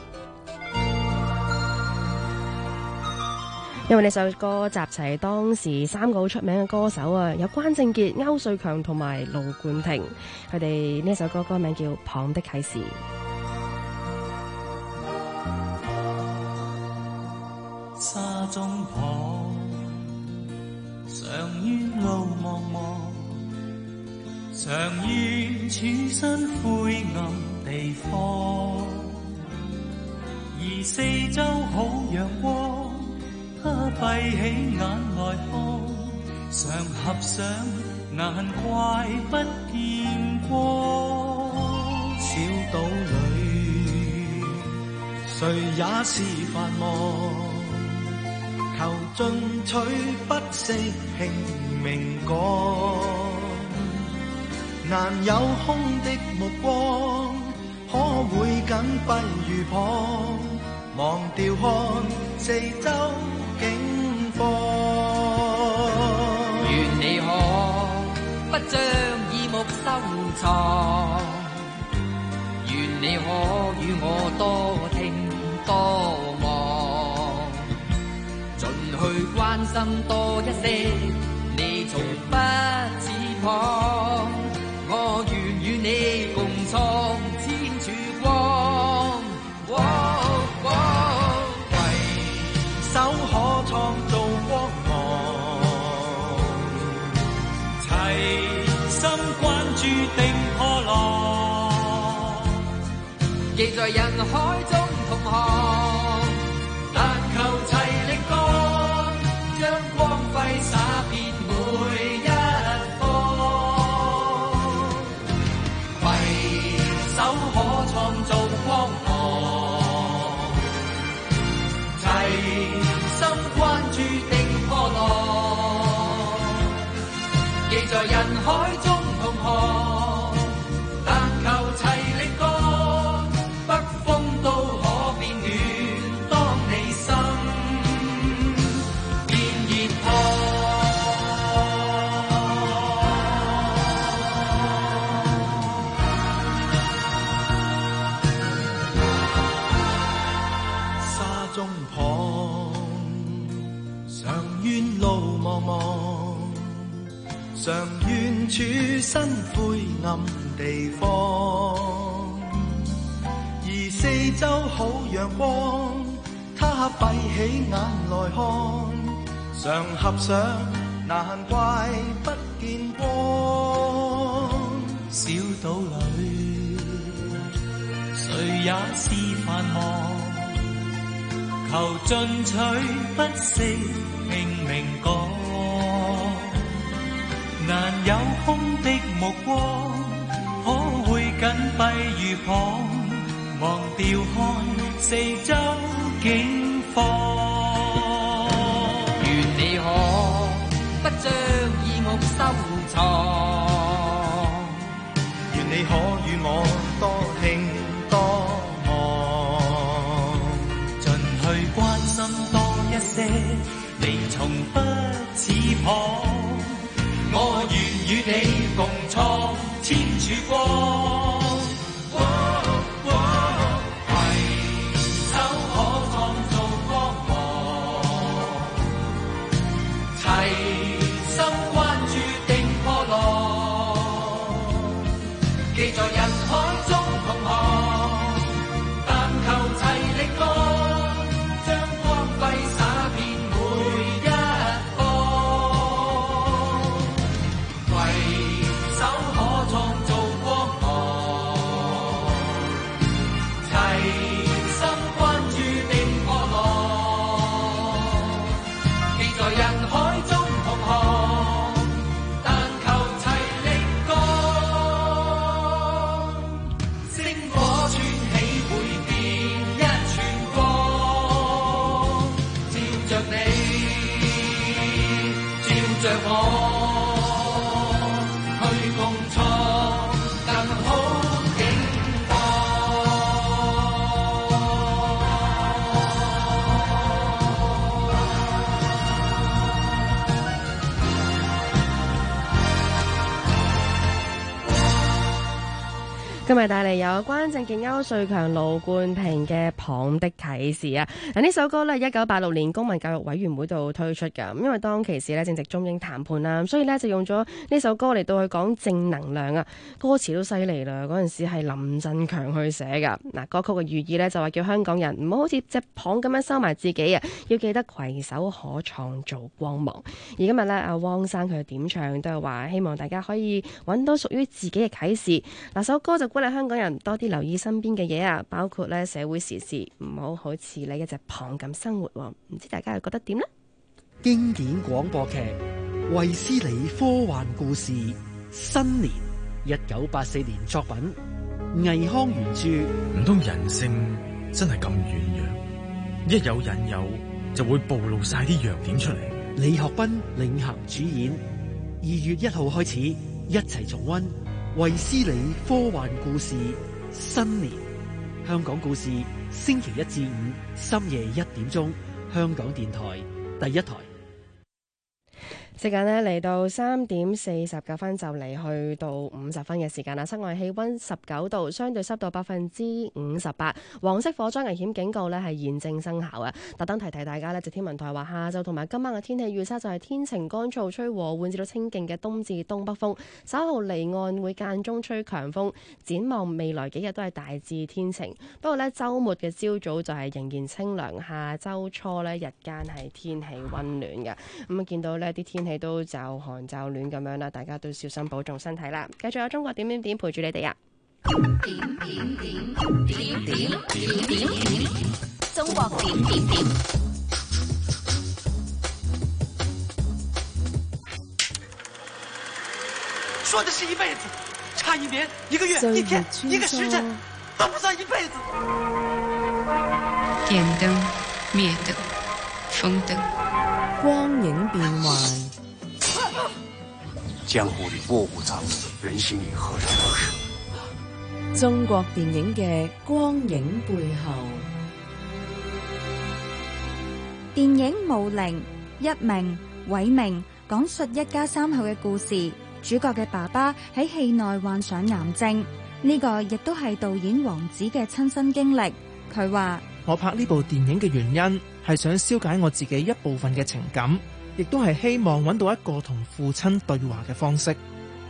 因為呢首歌集齊當時3個好出名嘅歌手啊，有關正傑、歐瑞強同埋盧冠廷。佢哋呢首歌歌名叫《蚌的啟示》。 沙中蚌，常怨路茫茫，常怨處身灰暗地方，而四周好陽光。他閉起眼來看，常合上難怪不見光。小島裏誰也是繁忙，求進取不惜拼命趕，難有空的目光，可會緊閉如蚌，忘掉看四周景況。 願你可不將耳目收藏，願你可與我多聽多望，盡去關心多一些，你從不似蚌，我願與你共創千處光。 手可創造光芒，齊心關注定破浪， 記在人海中同行，但求齊力幹，將光輝灑遍每一方， 攜手可創造光芒，齊心關注定破浪， 記在人海中同行， 但求齊力幹，北風都可變暖，當你心變熱燙。沙中蚌，常怨路茫茫，常怨處身灰暗地方，而四周好陽光，他閉起眼來看，常合上難怪不見光。小島裏誰也是繁忙，求進取不惜拼命趕，難有空的目光，可會緊閉如蚌，忘掉看四周景況。 願你可不將耳目收藏， 願你可與我多聽多望，盡去關心多一些，你從不似蚌，我願與你共創千處光。 記在人海中同行，但求齊力幹，將光輝灑遍每一方，攜手今日帶嚟有關鄭健歐、瑞強、盧冠廷嘅《蚌的啟示》啊！嗱，呢首歌呢，1986年公民教育委員會度推出㗎，因為當其時呢正值中英談判啦，所以呢就用咗呢首歌嚟到去講正能量啊！歌詞都犀利啦，嗰陣時係林振強去寫㗎。嗱，歌曲嘅寓意呢就話叫香港人唔好好似隻蚌咁樣收埋自己啊，要記得攜手可創造光芒。而今日呢，阿汪生佢點唱都係話希望大家可以揾到屬於自己嘅啟示。嗱，首歌就鼓勵香港人多啲留意身邊嘅嘢啊，包括咧社會時事，唔好好似你一隻蚌咁生活。唔知大家又覺得點呢？ 經典廣播劇《衛斯理科幻故事》新年1984年作品，倪匡原著。 唔通人性真係咁軟弱？一有引誘就會暴露晒啲弱點出嚟。 李學斌領銜主演，2月1號開始一齊重溫衛斯理科幻故事新年。香港故事星期1至5深夜1點鐘，香港電台第一台。 時間呢嚟到3點49分，就嚟去到50分嘅時間啦。室外氣溫19度，相對濕度58%。黃色火災危險警告呢係現正生效啊！特登提大家呢，就天文台話下晝同埋今晚嘅天氣預測就係天晴乾燥，吹和緩至到清勁嘅東至東北風，稍後離岸會間中吹強風。展望未來幾日都係大致天晴，不過呢，週末嘅朝早就係仍然清涼，下週初呢，日間係天氣溫暖嘅。咁見到呢啲天氣都驟寒驟暖咁樣啦，大家都小心保重身體啦。繼續有中國點點點陪住你哋啊！ 中國點點點， 說的是一輩子，差一年、一個月、一天、一個時辰，都不算一輩子。 點燈、滅燈、風燈， 光影變幻。 江湖裏臥虎藏龍，人心裏何嘗不是？ 中國電影嘅光影背後， 電影《武靈》一命毀命，講述一家3口嘅故事。主角嘅爸爸喺戲內患上癌症，呢個亦都係導演王子嘅親身經歷。佢話： 我拍呢部電影嘅原因係想消解我自己一部分嘅情感，亦都係希望揾到一個同父親對話嘅方式。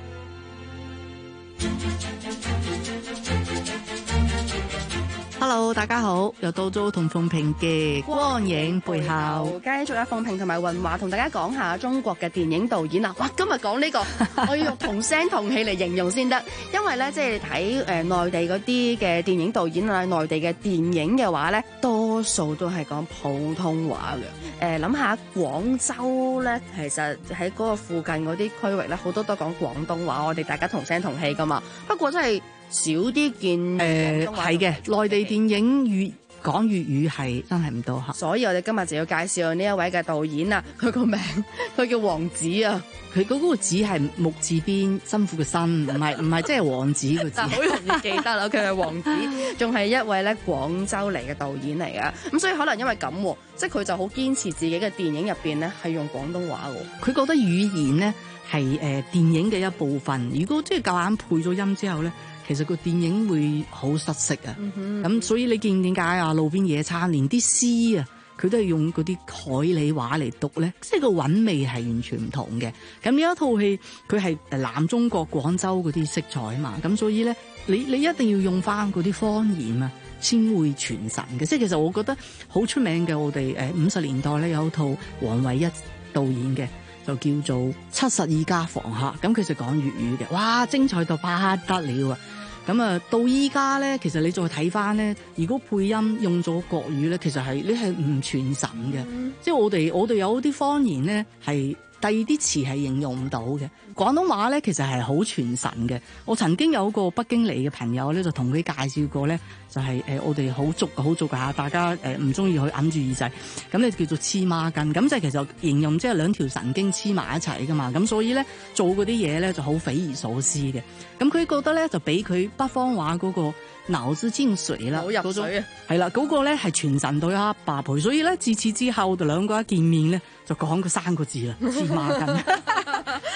Hello， 大家好，又到咗同鳳萍嘅光影背後， 繼續有鳳萍同埋雲華同大家講下中國嘅電影導演啊！哇，今日講呢個，我要用同聲同氣嚟形容先得，因為咧即係睇內地嗰啲嘅電影導演啊，內地嘅電影嘅話咧，多數都係講普通話嘅。諗下廣州咧，其實喺嗰個附近嗰啲區域咧，好多都講廣東話，我哋大家同聲同氣噶嘛。不過真係少啲見係嘅，內地電影講粵語係真係唔多嚇， 所以我哋今日就要介紹呢一位嘅導演啊，佢個名佢叫王子啊， 佢嗰個子係木字邊辛苦嘅辛，唔係即係王子個字， 好容易記得啦。佢係王子，仲係一位咧廣州嚟嘅導演嚟㗎，咁所以可能因為咁，即係佢就好堅持自己嘅電影入邊咧係用廣東話喎。 佢覺得語言咧係電影嘅一部分，如果即係夾硬配咗音之後咧，其實個電影會好失色啊！咁所以你見點解啊？路邊野餐連啲詩啊，佢都係用嗰啲海里話嚟讀咧，即係個韻味係完全唔同嘅。咁呢一套戲佢係南中國廣州嗰啲色彩啊嘛，咁所以咧你一定要用翻嗰啲方言啊，先會傳神嘅。即係其實我覺得好出名嘅，我哋50年代咧有一套黃偉一導演嘅，就叫做《72家房客》，咁佢就講粵語嘅，哇，精彩到不得了啊！咁啊，到依家咧，其實你再睇翻咧，如果配音用咗國語咧，其實你係唔傳神嘅，即係我哋有啲方言咧係第二啲詞係形容唔到嘅。廣東話咧其實係好傳神嘅。我曾經有個北京嚟嘅朋友咧，就同佢介紹過咧，就係我哋好俗㗎，大家唔中意去揞住耳仔，咁咧叫做黐孖筋，咁即係其實形容即係兩條神經黐埋一齊㗎嘛，咁所以咧做嗰啲嘢咧就好匪夷所思嘅。咁佢覺得咧就俾佢北方話嗰個腦子進水啦， 好入水啊， 係啦，嗰個咧係傳神到一百倍，所以咧自此之後，就兩個一見面咧就講個3個字啦，黐孖筋。所以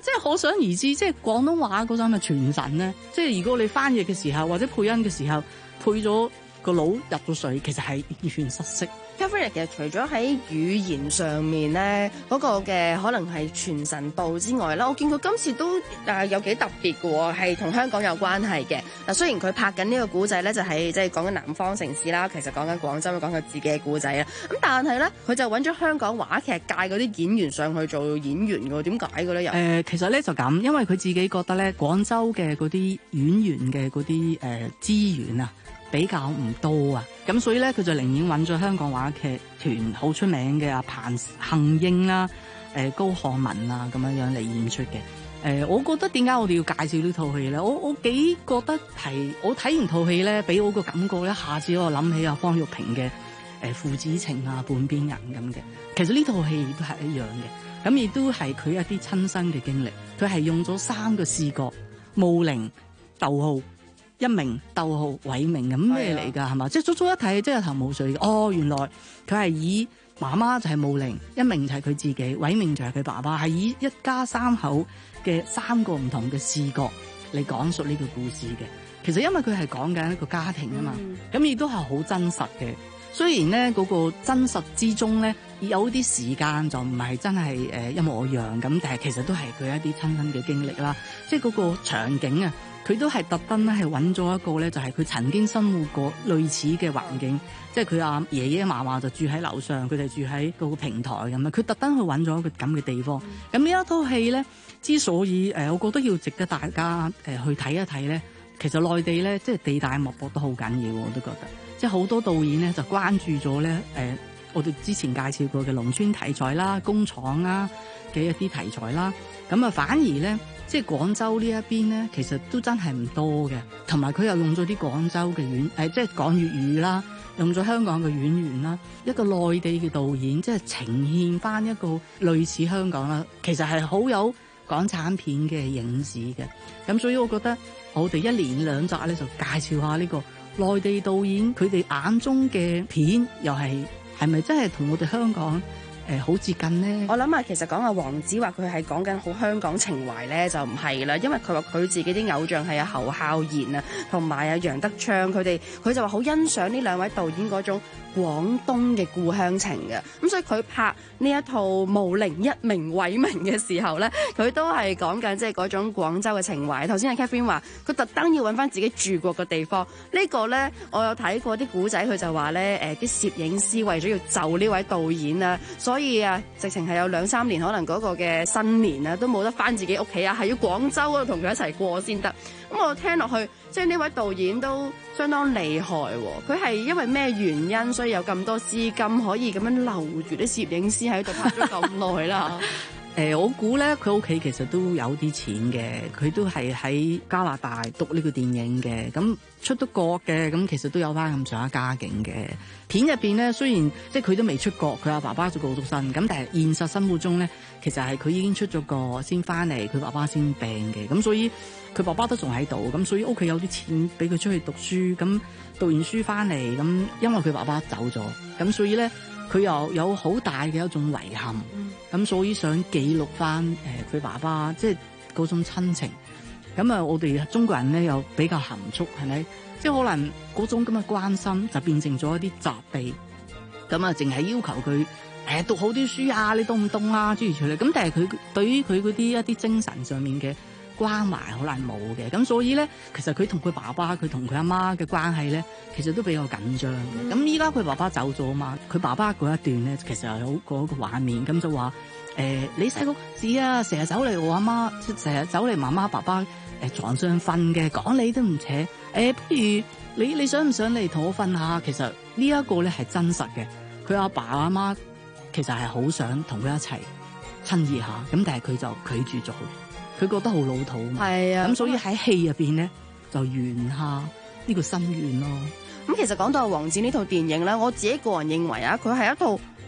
即係可想而知，即係廣東話嗰陣嘅傳神咧，即係如果你翻譯嘅時候或者配音嘅時候配咗個腦入咗水，其實係完全失色。 Catherine 其實除咗喺語言上面咧嗰個嘅可能係傳神度之外啦，我見佢今次都有幾特別嘅喎，係同香港有關係嘅。嗱，雖然佢拍緊呢個古仔咧，就係即係講緊南方城市啦，其實講緊廣州，講佢自己嘅古仔啊。咁但係咧，佢就揾咗香港話劇界嗰啲演員上去做演員嘅喎，點解嘅咧？又其實咧就咁，因為佢自己覺得咧，廣州嘅嗰啲演員嘅嗰啲資源啊，比較唔多啊，咁所以咧佢就寧願揾咗香港話劇團好出名嘅阿彭杏英啦、高漢文啊咁樣嚟演出嘅。我覺得點解我哋要介紹呢套戲咧？我幾覺得係我睇完套戲咧，俾我個感覺一下子我諗起阿方玉萍嘅父子情啊、半邊人咁嘅。其實呢套戲都係一樣嘅，咁亦都係佢一啲親身嘅經歷。佢係用咗3個視角：慕伶、逗號、一鳴、逗號、偉明咁咩嚟㗎？係嘛？即係早一睇，即係頭霧水。哦，原來佢係以媽媽就係慕伶，一鳴就係佢自己，偉明就係佢爸爸，係以一家3口嘅3個唔同嘅視角嚟講述呢個故事嘅。其實因為佢係講緊一個家庭啊嘛，咁亦都係好真實嘅。雖然咧嗰個真實之中咧有啲時間就唔係真係一模一樣咁，但係其實都係佢一啲親身嘅經歷啦。即係嗰個場景啊，佢都係特登咧係揾咗一個咧，就係佢曾經生活過類似嘅環境。即係佢阿爺爺嫲嫲就住喺樓上，佢哋住喺嗰個平台咁啊。佢特登去揾咗一個咁嘅地方。咁呢一套戲咧，之所以我覺得要值得大家去睇一睇咧，其實內地咧即係地大物博都好緊要，我都覺得。即係好多導演咧就關注咗咧我哋之前介紹過嘅農村題材啦、工廠啊嘅一啲題材啦，咁啊反而咧即係廣州呢一邊咧，其實都真係唔多嘅，同埋佢又用咗啲廣州嘅即係講粵語啦，用咗香港嘅演員啦，一個內地嘅導演即係呈現翻一個類似香港啦，其實係好有港產片嘅影子嘅。咁所以我覺得我哋1連2集咧就介紹下呢個內地導演佢哋眼中嘅片，又係咪真係同我哋香港好接近呢？ 我諗啊，其實講阿黃子華佢係講緊好香港情懷咧，就唔係啦，因為佢話佢自己啲偶像係阿侯孝賢啊，同埋阿楊德昌，佢就話好欣賞呢2位導演嗰種廣東嘅故鄉情嘅。咁所以佢拍呢一套慕伶一鳴偉明嘅時候咧，佢都係講緊即係嗰種廣州嘅情懷。頭先阿 Catherine 話佢特登要揾翻自己住過嘅地方，呢個咧我有睇過啲古仔，佢就話咧啲攝影師為咗要就呢位導演啊，所以啊直情係有2-3年可能嗰個嘅新年啊都冇得翻自己屋企啊，係要廣州嗰度同佢一齊過先得。咁我聽落去，即係呢位導演都相當厲害喎。佢係因為咩原因，所以有咁多資金可以咁樣留住啲攝影師喺度拍咗咁耐啦？ 我估咧佢屋企其實都有啲錢嘅，佢都係喺加拿大讀呢個電影嘅，咁出得國嘅，咁其實都有翻咁上下家境嘅。片入邊咧，雖然即係佢都未出國，佢阿爸爸就過咗身，咁但係現實生活中咧，其實係佢已經出咗國先翻嚟，佢爸爸先病嘅，咁所以佢爸爸都仲喺度，咁所以屋企有啲錢俾佢出去讀書，咁讀完書翻嚟，咁因為佢爸爸走咗，咁所以咧佢又有好大嘅一種遺憾。咁所以想記錄翻佢爸爸即係嗰種親情。咁啊，我哋中國人咧又比較含蓄，係咪？即係可能嗰種咁嘅關心就變成咗一啲責備。咁啊，淨係要求佢讀好啲書啊，你懂唔懂啊？諸如此類。咁但係佢對於佢嗰啲一啲精神上面嘅關懷好難冇嘅。咁所以咧，其實佢同佢爸爸、佢同佢阿媽嘅關係咧，其實都比較緊張嘅。咁依家佢爸爸走咗嘛，佢爸爸嗰一段咧，其實係有嗰個畫面，咁就話你細個子啊，成日走嚟我阿媽，成日走嚟媽媽爸爸床上瞓嘅，講你都唔扯。不如你想唔想嚟同我瞓下？其實呢一個咧係真實嘅。佢阿爸阿媽其實係好想同佢一齊親熱下，咁但係佢就拒絕咗。佢覺得好老土嘛，係啊，咁所以喺戲入邊咧就圓下呢個心願咯。 咁其實講到王子呢套電影咧，我自己個人認為啊，佢係一套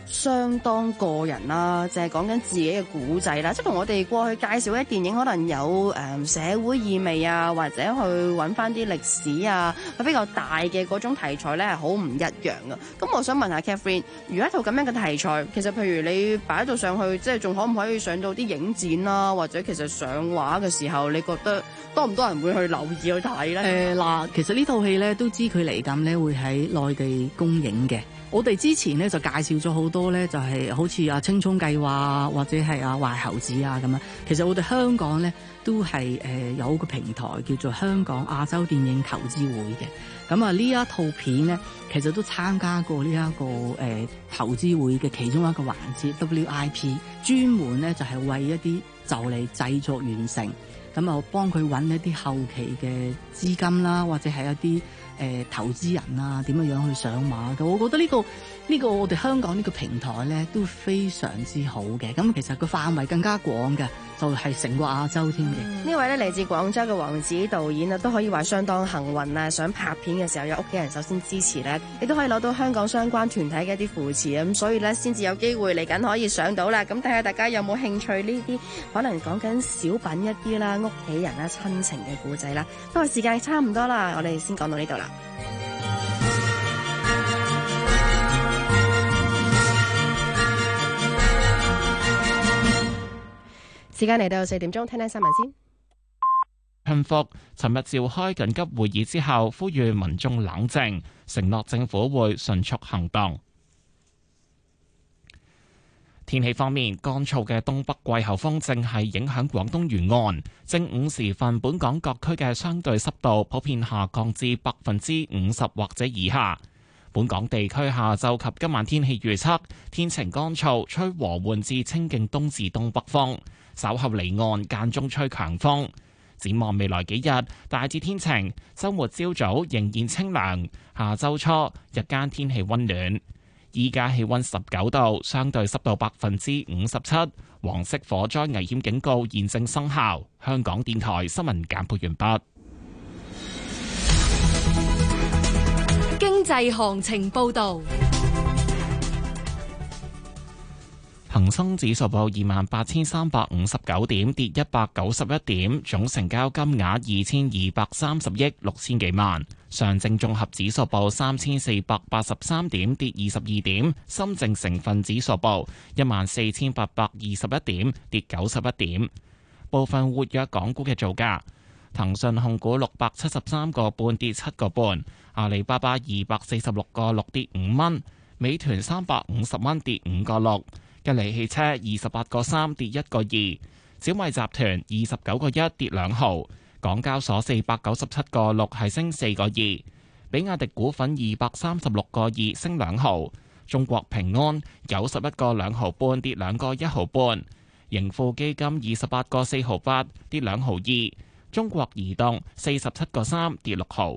相當個人啦，就係講緊自己嘅古仔啦，即係同我哋過去介紹嘅電影可能有社會意味啊，或者去揾翻啲歷史啊，比較大嘅嗰種題材咧係好唔一樣嘅。咁我想問下 Catherine， 如果一套咁樣嘅題材，其實譬如你擺到上去，即係仲可唔可以上到啲影展啦，或者其實上畫嘅時候，你覺得多唔多人會去留意去睇咧？ 嗱，其實呢套戲咧都知佢嚟緊咧會喺內地公映嘅。我哋之前咧就介紹咗好多咧，就係好似青葱計劃啊，或者係壞猴子啊咁樣。其實我哋香港咧都係有個平台叫做香港亞洲電影投資會嘅。咁啊呢一套片咧，其實都參加過呢一個投資會嘅其中一個環節 WIP， 專門咧就係為一啲就嚟製作完成，咁啊幫佢揾一啲後期嘅資金啦，或者係一啲投資人啊，點樣去上馬嘅？我覺得呢個我哋香港呢個平台咧都非常之好嘅。咁其實個範圍更加廣嘅，就係成個亞洲添嘅。 呢位咧嚟自廣州嘅黃梓導演啊，都可以話相當幸運啊！想拍片嘅時候有屋企人首先支持咧，亦都可以攞到香港相關團體嘅一啲扶持啊，咁所以咧先至有機會嚟緊可以上到啦。咁睇下大家有冇興趣呢啲可能講緊小品一啲啦，屋企人啦、親情嘅故仔啦。不過時間差唔多啦，我哋先講到呢度啦。時間嚟到4點鐘，聽聽新聞先。 幸福尋日召開緊急會議之後，呼籲民眾冷靜，承諾政府會迅速行動。天氣方面，乾燥嘅東北季候風正係影響廣東沿岸。正午時分，本港各區嘅相對濕度普遍下降至50%或者以下。本港地區下晝及今晚天氣預測，天晴乾燥，吹和緩至清勁東至東北風，稍後離岸間中吹強風。展望未來幾日，大致天晴，週末朝早仍然清涼，下週初日間天氣溫暖。依家氣溫19度，相對濕度57%，黃色火災危險警告現正生效。香港電台新聞簡報完畢。 經濟行情報導。 恒生指數報28,359點，跌191點，總成交金額2230億6千幾萬。上證綜合指數報3483點，跌22點。深證成分指數報14821點，跌91點。部分活躍港股嘅造價：騰訊控股673個半，跌7個半；阿里巴巴246個6，跌5蚊；美團350蚊，跌5個6。吉利汽車28個3，跌1個2，小米集團29個1，跌2毫，港交所497個6，係升4個2，比亞迪股份236個2，升2毫，中國平安91個2毫半，跌2個1毫半，盈富基金28個4毫8，跌2毫2，中國移動47個3，跌6毫。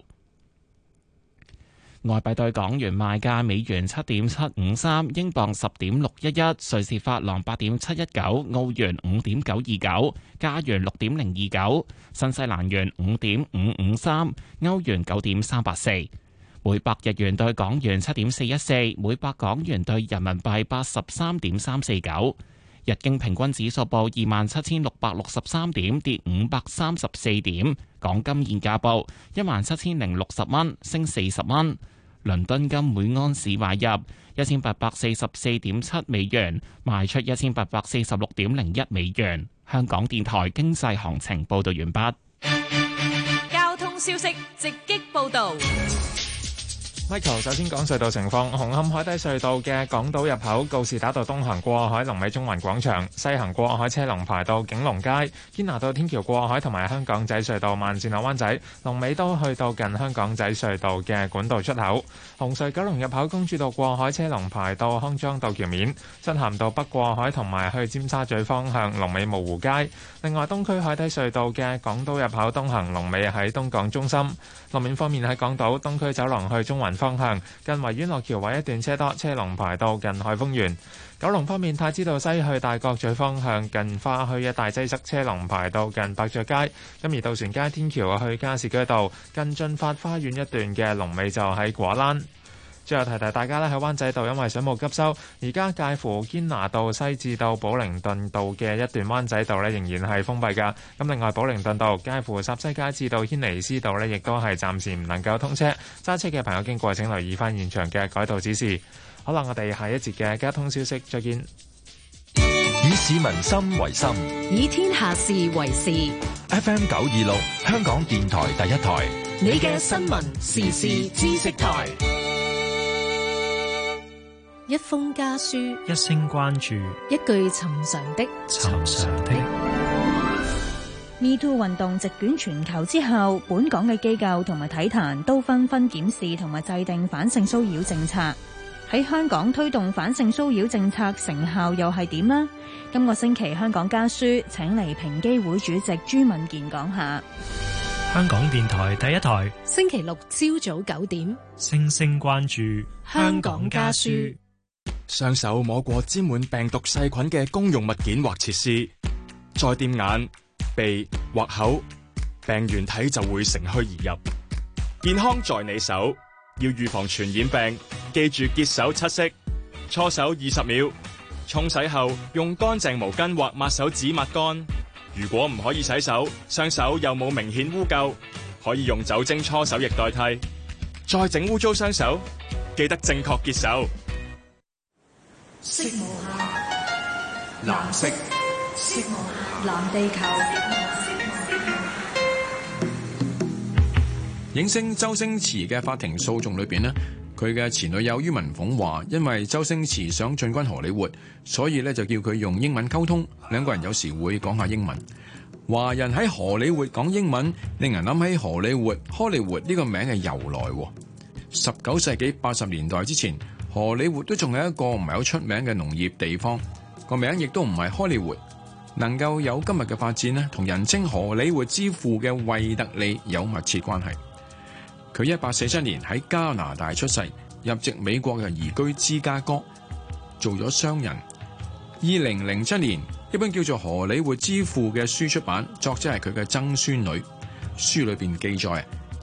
外幣對港元賣價：美元7.753，英鎊10.611，瑞士法郎8.719，澳元5.929，加元6.029，新西蘭元5.553，歐元9.384。每百日元對港元7.414，每百港元對人民幣83.349。日經平均指數報27,663點，跌534點。港金現價報17,060蚊，升40蚊。倫敦金每盎司買入1844.7美元，賣出1846.01美元。香港電台經濟行情報道完畢。 交通消息直擊報道。 Michael 首先講隧道情況，紅磡海底隧道嘅港島入口告士打道東行過海龍尾中環廣場，西行過海車龍排到景隆街，堅拿道天橋過海同埋香港仔隧道慢線落灣仔龍尾都去到近香港仔隧道嘅管道出口。紅隧九龍入口公主道過海車龍排到康莊道橋面，漆咸道北過海同埋去尖沙咀方向龍尾蕪湖街。另外東區海底隧道嘅港島入口東行龍尾喺東港中心。路面方面喺港島東區走廊去中環方向近維園落橋位一段車多，車龍排到近海豐園。九龍方面，太子道西去大角咀方向近花墟一帶擠塞，車龍排到近百爵街。咁而渡船街天橋去加士居道近駿發花園一段嘅龍尾就喺果欄。 最後提提大家咧，喺灣仔道因為水務急修，而家介乎堅拿道西至到寶靈頓道嘅一段灣仔道咧仍然係封閉㗎。咁另外寶靈頓道介乎霎西街至到軒尼詩道咧，亦都係暫時唔能夠通車。揸車嘅朋友經過請留意翻現場嘅改道指示。好啦，我哋下一節嘅交通消息再見。 以市民心為心， 以天下事為事。 FM 926，香港電台第一台， 你嘅新聞時事知識台。一封家書， 一聲關注， 一句尋常的。 Me Too 運動席捲全球之後，本港嘅機構同埋體壇都紛紛檢視同埋制定反性騷擾政策。喺香港推動反性騷擾政策成效又係點呢？今個星期香港家書請嚟平機會主席朱敏健講下。 香港電台第一台， 星期六朝早9點， 聲聲關注香港家書。 雙手摸過沾滿病毒細菌嘅公用物件或設施，再掂眼、鼻或口，病原體就會乘虛而入。健康在你手，要預防傳染病，記住潔手7式，搓手20秒，沖洗後用乾淨毛巾或抹手紙抹乾。如果唔可以洗手，雙手又冇明顯污垢，可以用酒精搓手液代替。再整污糟雙手，記得正確潔手。 色無限， 藍色， 色無限，藍地球。 影星周星馳嘅法庭訴訟裏邊呢，佢嘅前女友于文鳳話，因為周星馳想進軍荷里活，所以咧就叫佢用英文溝通，兩個人有時會講下英文。華人喺荷里活講英文，令人諗起荷里活 Hollywood 呢個名嘅由來。19世紀80年代之前，荷里活都仲係一個唔係好出名嘅農業地方，個名亦都唔係 Hollywood。能夠有今日嘅發展呢，同人稱荷里活之父嘅惠特利有密切關係。佢1847年喺加拿大出世，入籍美國嘅移居芝加哥，做咗商人。2007年，一本叫做《荷里活之父》嘅書出版，作者係佢嘅曾孫女。書裏邊記載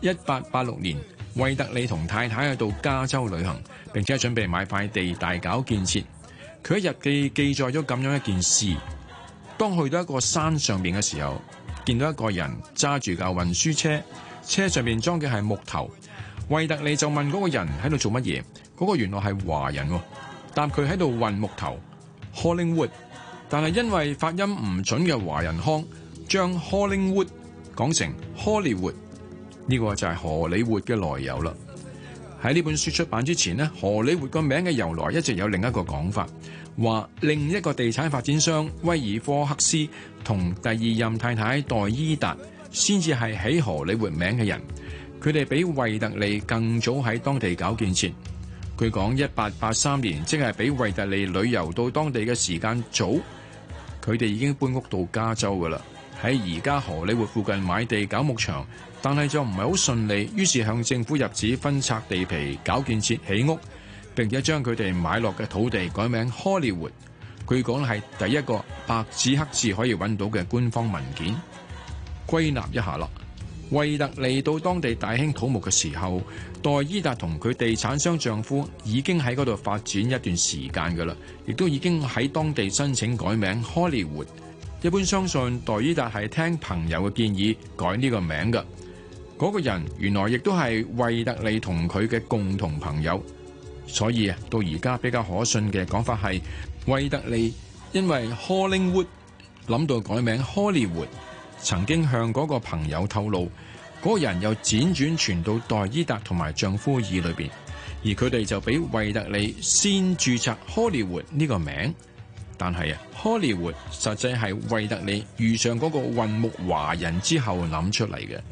，1886年，惠特利同太太去到加州旅行，並且準備買塊地大搞建設。佢喺日記記載咗咁樣一件事：當去到一個山上邊嘅時候，見到一個人揸住架運輸車，車上面裝嘅係木頭。惠特利就問嗰個人喺度做乜嘢？嗰個原來係華人，答佢喺度運木頭 Hollingwood， 但係因為發音唔準嘅華人腔，將 Hollingwood 講成 Hollywood， 呢個就係荷里活嘅來由啦。喺呢本書出版之前呢，荷里活個名嘅由來一直有另一個講法，話另一個地產發展商威爾科克斯同第二任太太黛伊達先至係起荷里活名嘅人，佢哋比惠特利更早喺當地搞建設。據講1883年，即係比惠特利旅遊到當地嘅時間早，佢哋已經搬屋到加州㗎喇。喺而家荷里活附近買地搞牧場，但係就唔係好順利，於是向政府入紙分拆地皮搞建設起屋，並且將佢哋買落嘅土地改名 Hollywood。據講係第一個白紙黑字可以揾到嘅官方文件。歸納一下啦，惠特利到當地大興土木嘅時候，黛伊達同佢地產商丈夫已經喺嗰度發展一段時間㗎啦，亦都已經喺當地申請改名 Hollywood。一般相信黛伊達係聽朋友嘅建議改呢個名㗎。嗰個人原來亦都係惠特利同佢嘅共同朋友，所以到而家比較可信嘅講法係惠特利因為 Hollingwood 諗到改名 Hollywood， 曾經向嗰個朋友透露，嗰個人又輾轉傳到黛伊達同埋丈夫耳裏邊，而佢哋就俾惠特利先註冊 Hollywood 呢個名。但係Hollywood 實際係惠特利遇上嗰個運木華人之後諗出嚟嘅。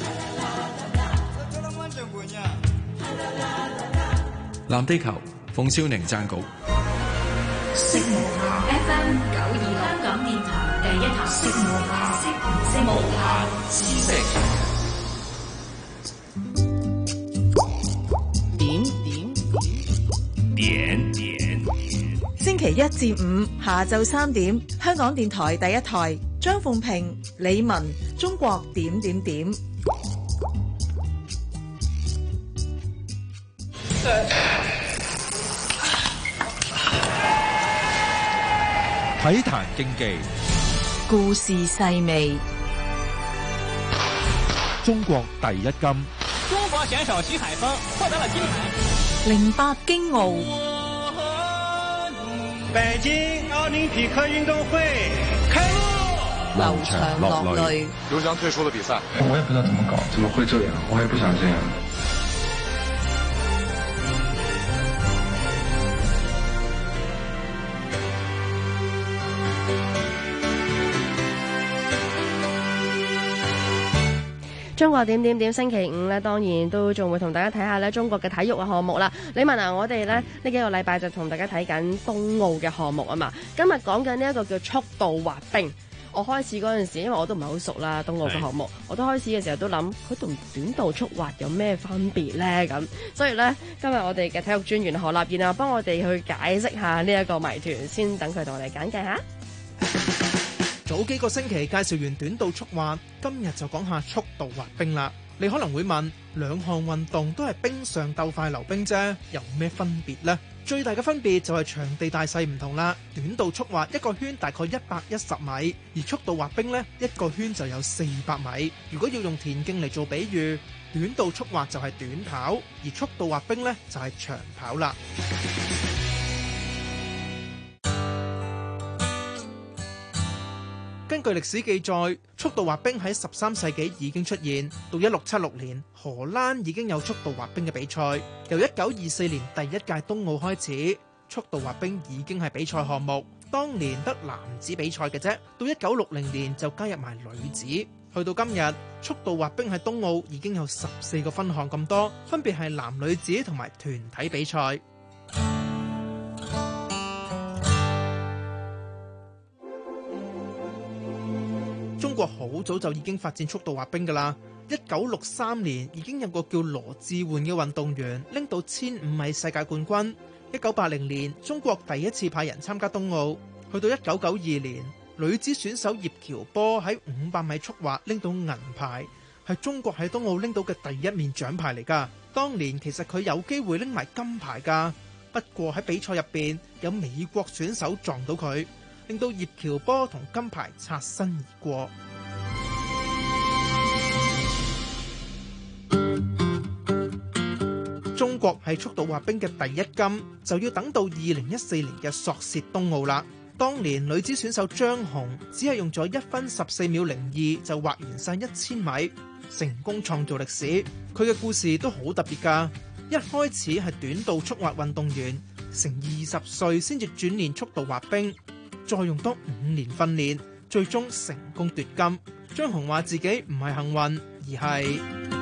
藍地球，馮少寧撰稿。 色無限 FM 926，香港電台第一台。色無限，色無限知識。 星期一至五下晝3點，香港電台第一台，張鳳平、李文，中國點點點。 體壇競技， 故事細味。 中國第一金。 中國選手徐海峰獲得了金牌。 08京奧。 北京奧林匹克運動會開幕。 流場落淚。 劉翔退出了比賽。 我也不知道怎麼搞，怎麼會這樣？我也不想這樣。 中國點點點星期五咧，當然都仲會同大家睇下咧中國嘅體育嘅項目啦。李文啊，我哋咧呢幾個禮拜就同大家睇緊冬奧嘅項目啊嘛。今日講緊呢一個叫速度滑冰。我開始嗰陣時，因為我都唔係好熟啦冬奧嘅項目，我都開始嘅時候都諗佢同短道速滑有咩分別咧咁。所以咧今日我哋嘅體育專員何立彥啊，幫我哋去解釋下呢一個謎團，先等佢同我哋簡介下。 早幾個星期介紹完短道速滑，今日就講下速度滑冰啦。你可能會問，兩項運動都係冰上鬥快溜冰啫，有咩分別呢？最大嘅分別就係場地大細唔同啦。短道速滑一個圈大概110米，而速度滑冰呢，一個圈就有400米。如果要用田徑嚟做比喻，短道速滑就係短跑，而速度滑冰呢，就係長跑啦。根據歷史記載，速度滑冰喺13世紀已經出現，到1676年，荷蘭已經有速度滑冰嘅比賽。由1924年第一屆冬奧開始，速度滑冰已經係比賽項目。當年得男子比賽嘅啫，到1960年就加入埋女子。去到今日，速度滑冰喺冬奧已經有14個分項咁多，分別係男女子同埋團體比賽。中國好早就已經發展速度滑冰㗎啦。1963年已經有個叫羅致煥嘅運動員拎到1500米世界冠軍。1980年中國第一次派人參加冬奧。去到1992年，女子選手葉喬波喺500米速滑拎到銀牌，係中國喺冬奧拎到嘅第一面獎牌嚟㗎。當年其實佢有機會拎埋金牌㗎，不過喺比賽入邊有美國選手撞到佢，令到葉喬波同金牌擦身而過。中國係速度滑冰嘅第一金，就要等到2014年嘅索契冬奧啦。當年女子選手張紅只係用咗1分14秒02就滑完晒1000米，成功創造歷史。佢嘅故事都好特別㗎。一開始係短道速滑運動員，成20歲先至轉練速度滑冰，再用多5年訓練，最終成功奪金。張紅話自己唔係幸運，而係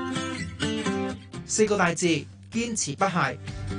4個大字：堅持不懈。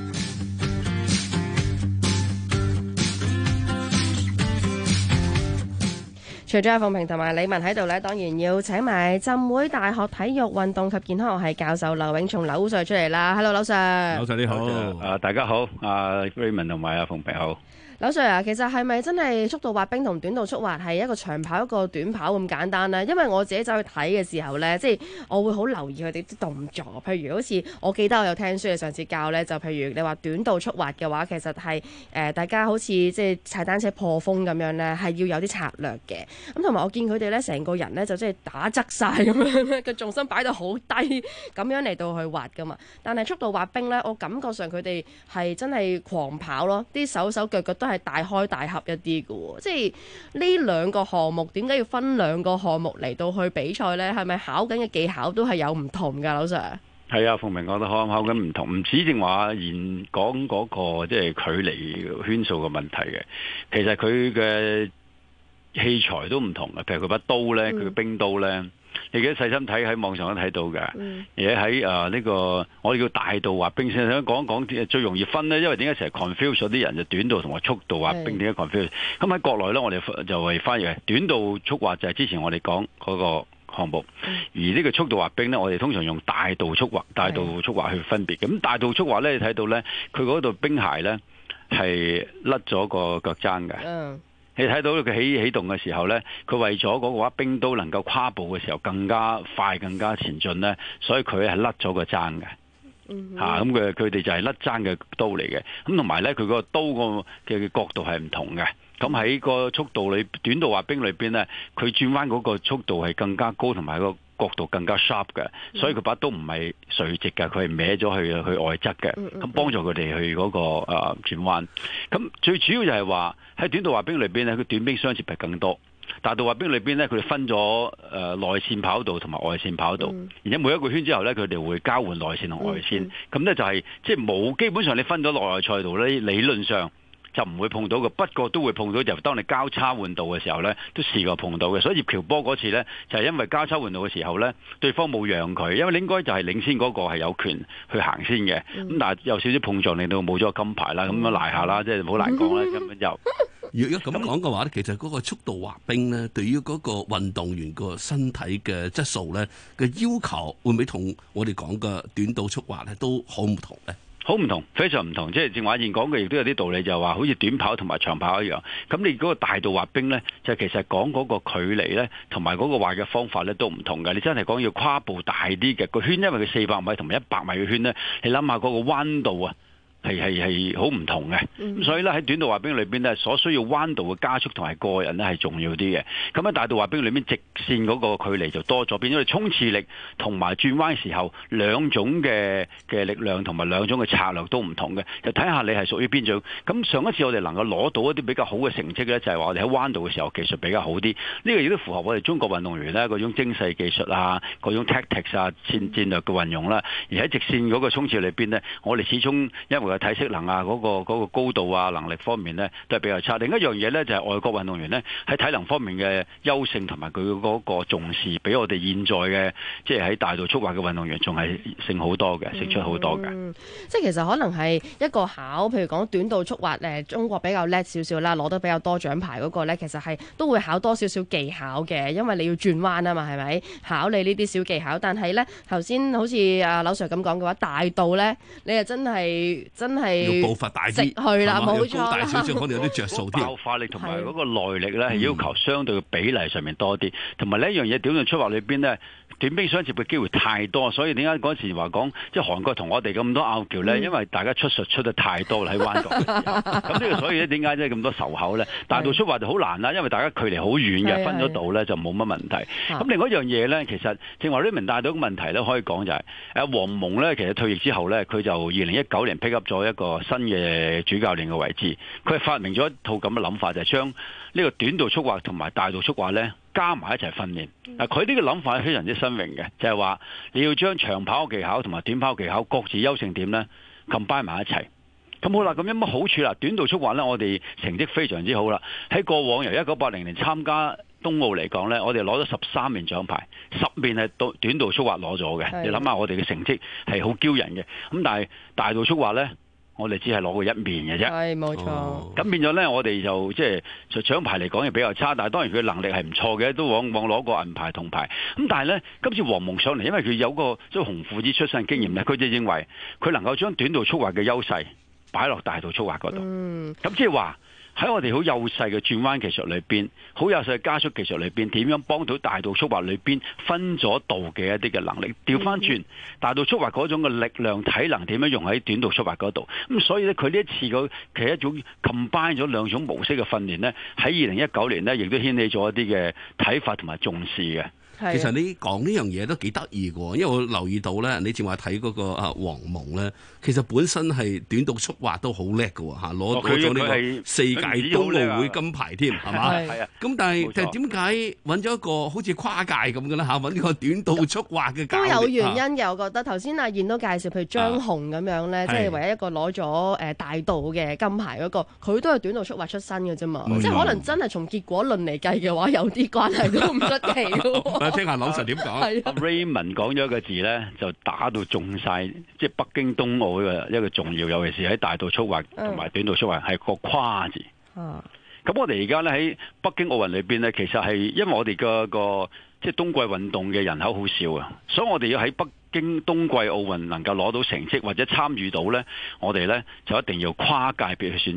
除咗阿鳳平同埋李文喺度咧，當然要請埋浸會大學體育運動及健康學系教授劉永松劉 Sir 出嚟啦。Hello， 劉 Sir。 劉 Sir 你好。大家好。Raymond 同埋阿鳳平好。 劉 Sir 啊，其實係咪真係速度滑冰同短道速滑係一個長跑一個短跑咁簡單呢？因為我自己走去睇嘅時候呢，即係我會好留意佢哋啲動作，譬如好似我記得我有聽書你上次教呢，就譬如你話短道速滑嘅話，其實係大家好似即係踩單車破風咁樣呢，係要有啲策略嘅。咁同埋我見佢哋呢，成個人呢就即係打側晒咁樣咧，個重心擺到好低咁樣嚟到去滑噶嘛。但係速度滑冰呢，我感覺上佢哋係真係狂跑咯，啲手腳腳都係大開大合一啲嘅喎，即係呢兩個項目點解要分兩個項目嚟到去比賽呢？係咪考緊嘅技巧都係有唔同㗎，劉 Sir？ 係啊，鳳明講得考緊唔同，唔止正話言講嗰個即係距離圈數嘅問題嘅，其實佢嘅器材都唔同嘅，譬如佢把刀呢，佢嘅冰刀呢。你記得細心睇喺網上都睇到嘅，而且喺呢個我哋叫大道滑冰先，想講一講最容易分呢，因為點解成日 confuse 咗啲人就短道同埋速度滑冰點解 confuse？ 咁喺國內呢，我哋就係翻譯短道速滑就係之前我哋講嗰個項目，而呢個速度滑冰呢，我哋通常用大道速滑去分別。咁大道速滑呢，你睇到呢，佢嗰度冰鞋呢係甩咗個腳踭嘅。你睇到佢起動嘅時候呢，佢為咗嗰個話冰刀能夠跨步嘅時候更加快、更加前進呢，所以佢係甩咗個踭嘅。咁佢哋就係甩踭嘅刀嚟嘅。咁同埋呢，佢個刀個嘅角度係唔同嘅。 咁喺個速度裏短道滑冰裏邊呢，佢轉彎嗰個速度係更加高，同埋個角度更加 sharp 嘅，所以佢把刀唔係垂直嘅，佢係歪咗去外側嘅，咁幫助佢哋去嗰個轉彎。咁最主要就係話喺短道滑冰裏邊呢，佢短兵相接係更多。大道滑冰裏邊呢，佢哋分咗內線跑道同埋外線跑道，而且每一個圈之後呢，佢哋會交換內線同外線。咁呢就係即係冇，基本上你分咗內外賽道呢，理論上就唔會碰到嘅，不過都會碰到。就當你交叉換道嘅時候呢，都試過碰到嘅。所以葉喬波嗰次呢，就係因為交叉換道嘅時候呢，對方冇讓佢，因為應該就係領先嗰個係有權去行先嘅。咁但係有少少碰撞令到冇咗個金牌啦，咁樣賴下啦，即係好難講啦，根本就。 如果咁講嘅話咧，其實嗰個速度滑冰咧，對於嗰個運動員個身體嘅質素咧嘅要求，會唔會同我哋講嘅短道速滑咧都好唔同咧？ 好唔同，非常唔同。即係正話現講嘅，亦都有啲道理，就係話好似短跑同埋長跑一樣。咁你嗰個大道滑冰呢，就其實講嗰個距離呢，同埋嗰個滑嘅方法呢都唔同嘅。你真係講要跨步大啲嘅個圈，因為佢400米同埋100米嘅圈呢，你諗下嗰個彎度啊！係好唔同嘅，咁所以咧喺短道滑冰裏邊咧，所需要彎道嘅加速同埋個人咧係重要啲嘅。咁喺大道滑冰裏邊直線嗰個距離就多咗，變咗你衝刺力同埋轉彎時候兩種嘅力量同埋兩種嘅策略都唔同嘅，就睇下你係屬於邊種。咁上一次我哋能夠攞到一啲比較好嘅成績咧，就係話我哋喺彎道嘅時候技術比較好啲。呢個亦都符合我哋中國運動員咧嗰種精細技術啊，嗰種 tactics 啊戰略嘅運用啦。而喺直線嗰個衝刺裏邊呢，我哋始終因為體適能啊，嗰個高度啊，能力方面呢都係比較差。另一樣嘢呢，就係外國運動員呢喺體能方面嘅優勝同埋佢嗰個重視，比我哋現在嘅即係喺大道速滑嘅運動員仲係勝好多嘅，勝出好多嘅。 即係其實可能係一個譬如講短道速滑中國比較叻少少啦，攞得比較多獎牌嗰個呢，其實係都會考多少少技巧嘅，因為你要轉彎啊嘛，係咪？考你呢啲小技巧。但係呢，頭先好似阿劉 Sir 咁講嘅話，大道呢，你係真係要步伐大啲， 去啦，冇錯啦， 大少少可能有啲着數啲。 爆發力同埋嗰個耐力咧，係要求相對嘅比例上面多啲。同埋呢一樣嘢，短道速滑裏邊呢，短兵相接嘅機會太多，所以點解嗰時話講，即係韓國同我哋咁多拗撬呢？因為大家出術出得太多啦喺彎道嘅時候。咁呢個所以咧，點解即係咁多仇口呢？大道速滑就好難啦，因為大家距離好遠嘅，分咗道呢就冇乜問題。咁另外一樣嘢呢，其實正話呢名帶到個問題呢，可以講就係黃蒙呢，其實退役之後呢，佢就2019年 pick up 咗一個新嘅主教練嘅位置，佢係發明咗一套咁嘅諗法，就係將呢個短道速滑同埋大道速滑呢加埋一齊訓練。佢呢個諗法係非常之新穎嘅，就係話你要將長跑技巧同埋短跑技巧各自優勝點呢 combine 埋一齊。咁好啦，咁有乜好處啦？短道速滑呢，我哋成績非常之好啦。喺過往由1980年參加冬奧嚟講呢，我哋攞咗13面獎牌，10面係短道速滑攞咗嘅。你諗下，我哋嘅成績係好驕人嘅。咁但係大道速滑呢，我哋只係攞過1面嘅啫。 係冇錯。咁變咗呢，我哋就即係獎牌嚟講係比較差，但係當然佢能力係唔錯嘅，都往往攞過銀牌、銅牌。咁但係呢，今次黃蒙上嚟，因為佢有個即係紅褲子出身經驗呢，佢就認為佢能夠將短道速滑嘅優勢擺落大道速滑嗰度。咁即係話，喺我哋好幼細嘅轉彎技術裏邊，好幼細嘅加速技術裏邊，點樣幫到大道速滑裏邊分咗道嘅一啲嘅能力？調翻轉大道速滑嗰種嘅力量、體能點樣用喺短道速滑嗰度？咁所以咧，佢呢一次嘅其實一種 combine 咗兩種模式嘅訓練呢，喺2019年呢，亦都掀起咗一啲嘅睇法同埋重視嘅。 其實你講呢樣嘢都幾得意嘅，因為我留意到咧，你正話睇嗰個黃蒙咧，其實本身係短道速滑都好叻嘅嚇，攞咗呢個世界冬奧會金牌添，係嘛？係啊。咁但係點解揾咗一個好似跨界咁嘅咧嚇，揾呢個短道速滑嘅教練？ 都有原因嘅，我覺得頭先阿燕都介紹，譬如張紅咁樣咧，即係唯一一個攞咗大道嘅金牌嗰個，佢都係短道速滑出身嘅啫嘛，即係可能真係從結果論嚟計嘅話，有啲關係都唔出奇嘅。 聽下劉 Sir 點講 ？Raymond 講咗一個字咧，就打到中晒，即係北京冬奧嘅一個重要，尤其是喺大道速滑同埋短道速滑係個跨字。咁我哋而家咧喺北京奧運裏邊咧，其實係因為我哋個即係冬季運動嘅人口好少啊，所以我哋要喺北京冬季奧運能夠攞到成績或者參與到咧，我哋咧就一定要跨界別去選材。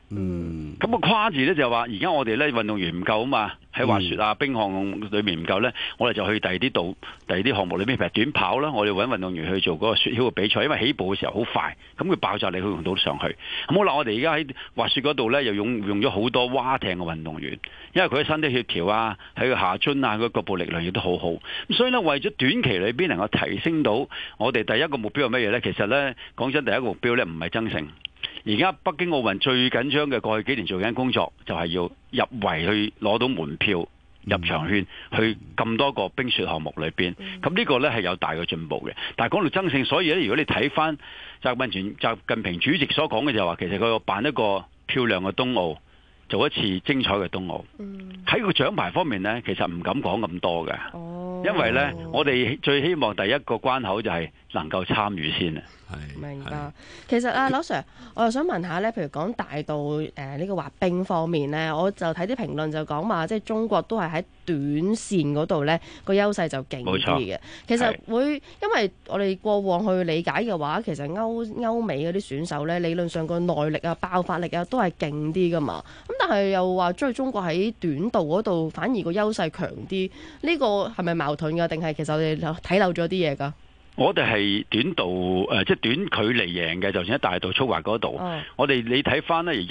咁個跨字咧就話，而家我哋咧運動員唔夠啊嘛，喺滑雪啊、冰項裏面唔夠咧，我哋就去第二啲項目裏面，譬如短跑啦，我哋揾運動員去做嗰個雪橇嘅比賽，因為起步嘅時候好快，咁佢爆炸力佢用到上去。咁好啦，我哋而家喺滑雪嗰度咧，又用咗好多蛙艇嘅運動員，因為佢嘅身體協調啊，喺個下樽啊，佢腳部力量亦都好好。咁所以咧，為咗短期裏邊能夠提升到我哋第一個目標係乜嘢咧？其實咧，講真，第一個目標咧唔係爭勝。而家北京奧運最緊張嘅過去幾年做緊工作，就係要入圍去攞到門票入場券，去咁多個冰雪項目裏邊。咁呢個呢係有大嘅進步嘅。但係講到爭勝，所以咧，如果你睇翻習近平主席所講嘅就係話，其實佢要辦一個漂亮嘅冬奧，做一次精彩嘅冬奧。喺個獎牌方面呢，其實唔敢講咁多嘅，因為呢，我哋最希望第一個關口就係能夠參與先啊。 明白。其實啊，劉 Sir， 我又想問下咧，譬如講大道呢個滑冰方面咧，我就睇啲評論就講話，即係中國都係喺短線嗰度咧個優勢就勁啲嘅。其實會因為我哋過往去理解嘅話，其實歐美嗰啲選手咧，理論上個耐力啊、爆發力啊都係勁啲噶嘛。咁但係又話追中國喺短道嗰度反而個優勢強啲，呢個係咪矛盾㗎？定係其實我哋睇漏咗啲嘢㗎？ 我哋係短道即係短距離贏嘅，就算喺大道速滑嗰度，我哋你睇翻呢，而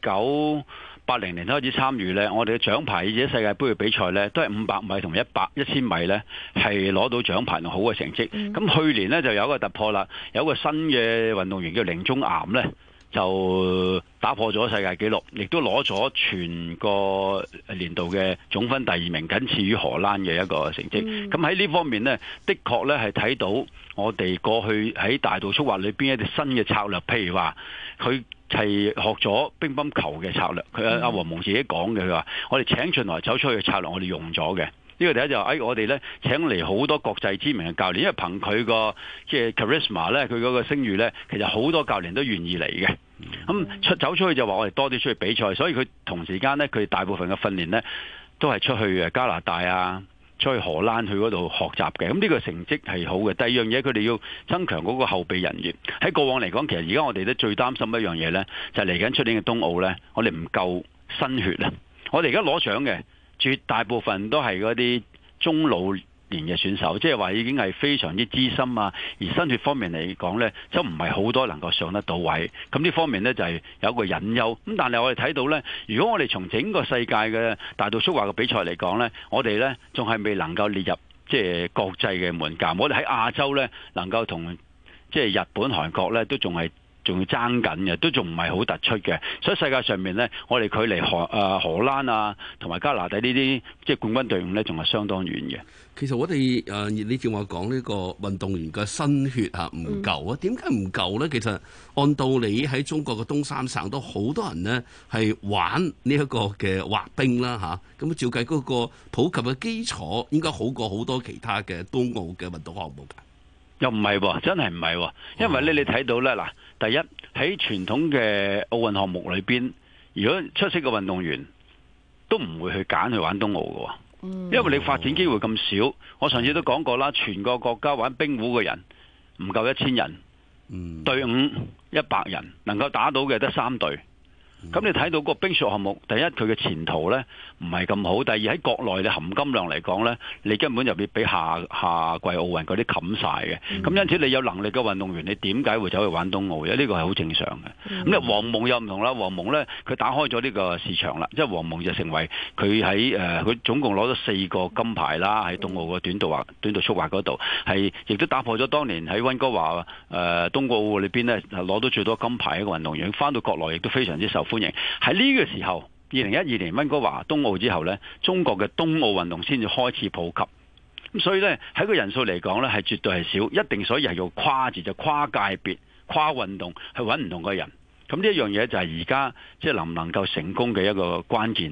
1980年開始參與呢，我哋嘅獎牌而且世界盃嘅比賽呢，都係500米同1000米呢，係攞到獎牌同好嘅成績。咁去年呢，就有一個突破啦，有一個新嘅運動員叫凌中岩呢，就打破咗世界紀錄，亦都攞咗全個年度嘅總分第2名，僅次於荷蘭嘅一個成績。咁喺呢方面呢，的確呢係睇到我哋過去喺大道速滑裏邊一啲新嘅策略，譬如話佢係學咗乒乓球嘅策略。佢阿黃蒙自己講嘅，佢話我哋請進來走出去嘅策略，我哋用咗嘅。呢個第一就係我哋咧請嚟好多國際知名嘅教練，因為憑佢個即係 charisma 咧，佢嗰個聲譽咧，其實好多教練都願意嚟嘅。咁走出去就話我哋多啲出去比賽，所以佢同時間咧，佢大部分嘅訓練咧都係出去加拿大啊，出去荷蘭去嗰度學習嘅。咁呢個成績係好嘅。第二樣嘢，佢哋要增強嗰個後備人員。喺過往嚟講，其實而家我哋都最擔心一樣嘢咧，就係嚟緊出年嘅冬奧咧，我哋唔夠新血啊！我哋而家攞獎嘅絕大部分都係嗰啲中老年嘅選手，即係話已經係非常之資深啊。而新血方面嚟講呢，就唔係好多能夠上得到位。咁呢方面呢，就係有一個隱憂。咁但係我哋睇到呢，如果我哋從整個世界嘅大道速滑嘅比賽嚟講呢，我哋呢仲係未能夠列入即係國際嘅門檻。我哋喺亞洲呢，能夠同即係日本、韓國呢，都仲要爭緊嘅，都仲唔係好突出嘅。所以世界上面呢，我哋距離荷蘭啊同埋加拿大呢啲即係冠軍隊伍呢，仲係相當遠嘅。 其實我哋你正話講呢個運動員嘅新血唔夠啊？點解唔夠呢？其實按道理喺中國嘅東三省都好多人呢係玩呢一個嘅滑冰啦嚇。咁照計嗰個普及嘅基礎應該好過好多其他嘅冬奧嘅運動項目㗎。 又唔係喎，真係唔係喎，因為咧你睇到咧嗱，第一喺傳統嘅奧運項目裏邊，如果出色嘅運動員都唔會去揀去玩冬奧嘅喎，因為你發展機會咁少。我上次都講過啦，全個國家玩冰壺嘅人唔夠1000人，隊伍100人，能夠打到嘅得3隊。咁你睇到個冰雪項目，第一佢嘅前途呢唔係咁好，第二喺國內嘅含金量嚟講呢，你根本就要俾下季奧運嗰啲冚晒嘅。咁因此你有能力嘅運動員，你點解會走去玩冬奧嘅？呢個係好正常嘅。咁你黃蒙又唔同啦，黃蒙呢，佢打開咗呢個市場啦，即係黃蒙就成為佢喺佢總共攞咗4個金牌啦，喺冬奧嘅短道速滑嗰度，係亦都打破咗當年喺溫哥華冬奧裏邊呢攞到最多金牌一個運動員，翻到國內亦都非常之受歡迎。喺呢個時候，2012年溫哥華冬奧之後呢，中國嘅冬奧運動先至開始普及。咁所以呢，喺個人數嚟講呢，係絕對係少，一定所以係要跨字，就跨界別、跨運動去揾唔同嘅人。咁呢一樣嘢就係而家即係能唔能夠成功嘅一個關鍵啦。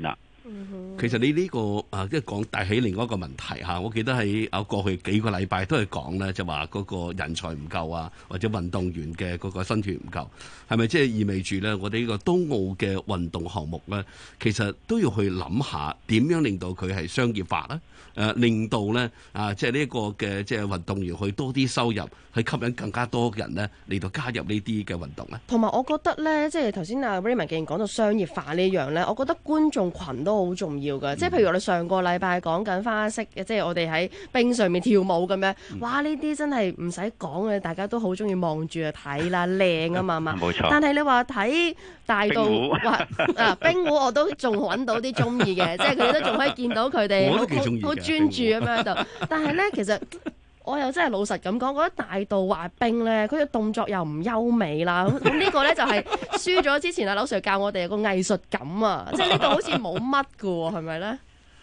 其實你呢個即係講帶起另外一個問題嚇，我記得喺過去幾個禮拜都係講咧，就話嗰個人才唔夠啊，或者運動員嘅嗰個薪酬唔夠，係咪即係意味住咧？我哋呢個冬奧嘅運動項目咧，其實都要去諗下點樣令到佢係商業化咧？令到咧即係呢個嘅即係運動員去多啲收入，去吸引更加多人咧嚟到加入呢啲嘅運動咧。 同埋我覺得咧，即係頭先阿 Raymond 既然講到商業化呢樣咧，我覺得觀眾群都好重要㗎。即係譬如我哋上個禮拜講緊花式嘅，即係我哋喺冰上面跳舞咁樣，哇！呢啲真係唔使講嘅，大家都好中意望住啊睇啦，靚啊嘛。 冇錯。 但係你話睇大道冰壺我都仲揾到啲中意嘅，即係佢哋都仲可以見到佢哋好專注咁樣喺度。但係咧，其實我又真係老實咁講，覺得大道滑冰咧，佢嘅動作又唔優美啦。咁呢個咧就係輸咗之前阿劉 Sir 教我哋個藝術感啊，即係呢度好似冇乜㗎喎，係咪咧？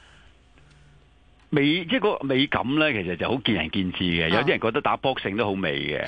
美即係個美感咧，其實就好見仁見智嘅。有啲人覺得打boxing都好美嘅，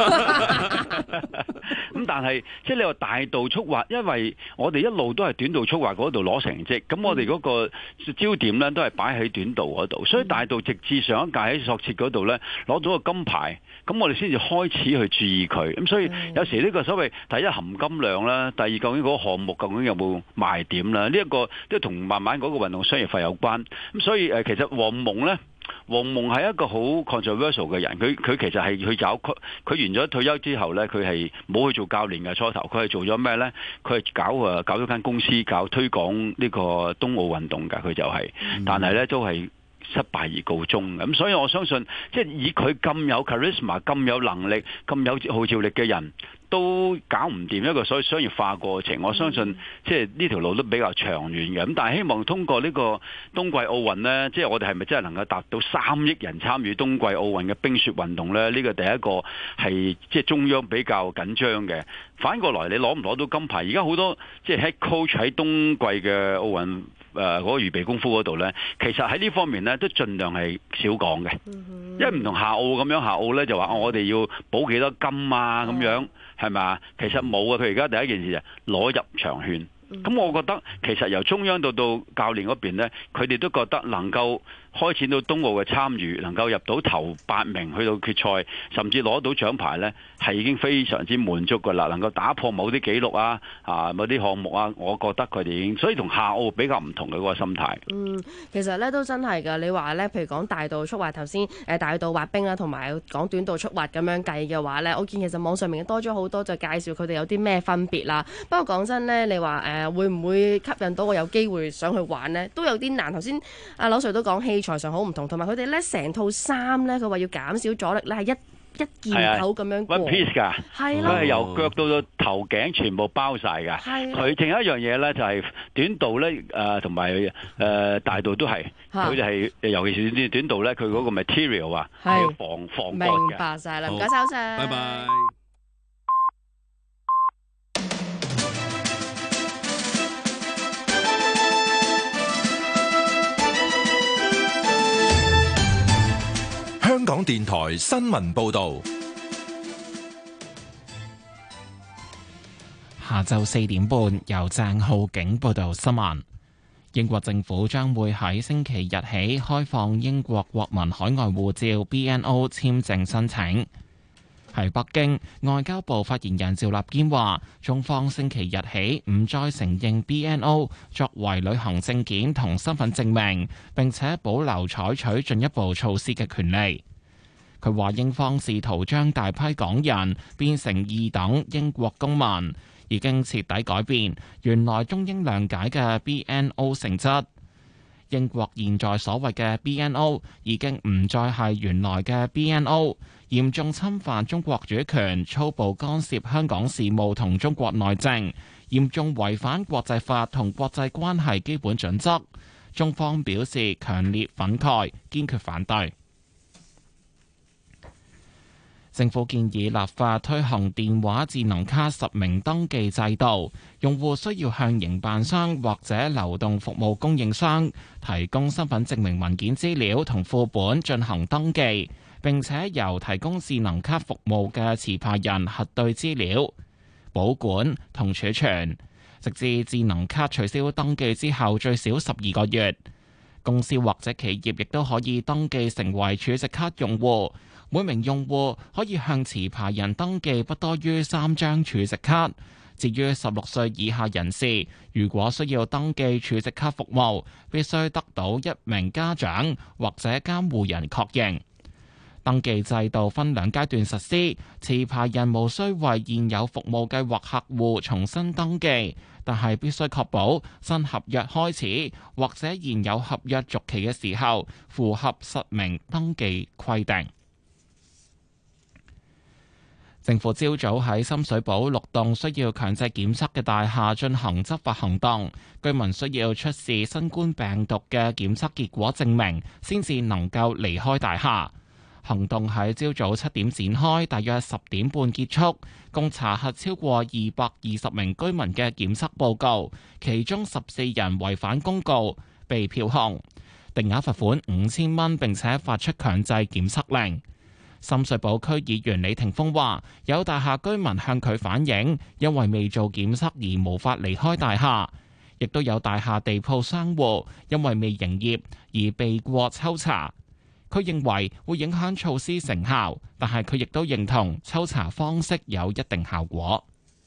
咁但係即係你話大道速滑，因為我哋一路都係短道速滑嗰度攞成績，咁我哋嗰個焦點咧都係擺喺短道嗰度，所以大道直至上一屆喺索契嗰度咧攞到個金牌，咁我哋先至開始去注意佢。咁所以有時呢個所謂第一含金量啦，第二究竟嗰個項目究竟有冇賣點啦，呢一個都同慢慢嗰個運動商業化有關。咁所以其實黃蒙咧，黃蒙係一個好 controversial 嘅人，佢其實係去搞佢完咗退休之後咧，佢係冇去做教練嘅初頭，佢係做咗咩咧？佢係搞咗間公司，搞推廣呢個冬奧運動㗎，佢就係，但係咧都係失敗而告終。咁所以我相信，即係以佢咁有 charisma、咁有能力、咁有號召力嘅人，都搞唔掂一個所謂商業化過程。我相信即係呢條路都比較長遠嘅。咁但係希望通過呢個冬季奧運呢，即係我哋係咪真係能夠達到3億人參與冬季奧運嘅冰雪運動呢？呢個第一個係即係中央比較緊張嘅。反過來你攞唔攞到金牌？而家好多即係 head coach 喺冬季嘅奧運嗰個預備功夫嗰度呢，其實喺呢方面呢都盡量係少講嘅，因為唔同夏奧咁樣，夏奧呢就話我哋要補幾多金啊咁樣。係咪？其實冇啊！佢而家第一件事就攞入場券。咁我覺得其實由中央到教練嗰邊呢，佢哋都覺得能夠開展到冬奧嘅參與，能夠入到頭8名去到決賽，甚至攞到獎牌呢，係已經非常之滿足㗎啦。能夠打破某啲紀錄啊，某啲項目啊，我覺得佢哋已經，所以同夏奧比較唔同嘅嗰個心態。 其實呢都真係㗎。你話呢，譬如講大道速滑頭先大道滑冰啦，同埋講短道速滑咁樣計嘅話呢，我見其實網上面多咗好多就介紹佢哋有啲咩分別啦。不過講真呢，你話會唔會吸引到我有機會想去玩呢？都有啲難。頭先阿劉 Sir 都講器材上好唔同，同埋佢哋咧成套衫咧，佢話要減少阻力咧，係一件頭咁樣過。 One piece 㗎， 係佢係由腳到到頭頸全部包晒㗎。佢仲有一樣嘢咧，就係短道咧，同埋大道都係，佢就係尤其是短道咧，佢嗰個 material 啊係防乾嘅。 明白晒啦，唔該晒，劉 Sir。 拜拜。 香港電台新聞報道， 下晝4點半由鄭浩景報道新聞。英國政府將會喺星期日起開放英國國民海外護照 BNO 簽證申請。喺北京，外交部發言人趙立堅話，中方星期日起唔再承認 BNO 作為旅行證件同身份證明，並且保留採取進一步措施嘅權利。佢話英方試圖將大批港人變成二等英國公民，已經徹底改變原來中英諒解嘅 BNO 性質。英國現在所謂嘅 BNO 已經唔再係原來嘅 BNO， 嚴重侵犯中國主權，粗暴干涉香港事務同中國內政，嚴重違反國際法同國際關係基本準則。中方表示強烈憤慨，堅決反對。政府建議立法推行電話智能卡實名登記制度，用戶需要向營辦商或者流動服務供應商提供身份證明文件資料同副本進行登記，並且由提供智能卡服務嘅持牌人核對資料、保管同儲存。 直至智能卡取消登記之後最少12個月。公司或者企業亦都可以登記成為儲值卡用戶，每名用戶可以向持牌人登記不多於3張儲值卡。至於16歲以下人士，如果需要登記儲值卡服務，必須得到一名家長或者監護人確認。登記制度分2階段實施，持牌人無需為現有服務計劃客戶重新登記，但係必須確保新合約開始或者現有合約續期嘅時候符合實名登記規定。政府朝早喺深水埗6棟需要強制檢測嘅大廈進行執法行動，居民需要出示新冠病毒嘅檢測結果證明，先至能夠離開大廈。行動喺朝早7點展開，大約10點半結束，共查核超過220名居民嘅檢測報告，其中14人違反公告被票控，定額罰款5000蚊，並且發出強制檢測令。深水埗區議員李霆鋒話：有大廈居民向佢反映，因為未做檢測而無法離開大廈，亦都有大廈地鋪商戶因為未營業而避過抽查。佢認為會影響措施成效，但係佢亦都認同抽查方式有一定效果。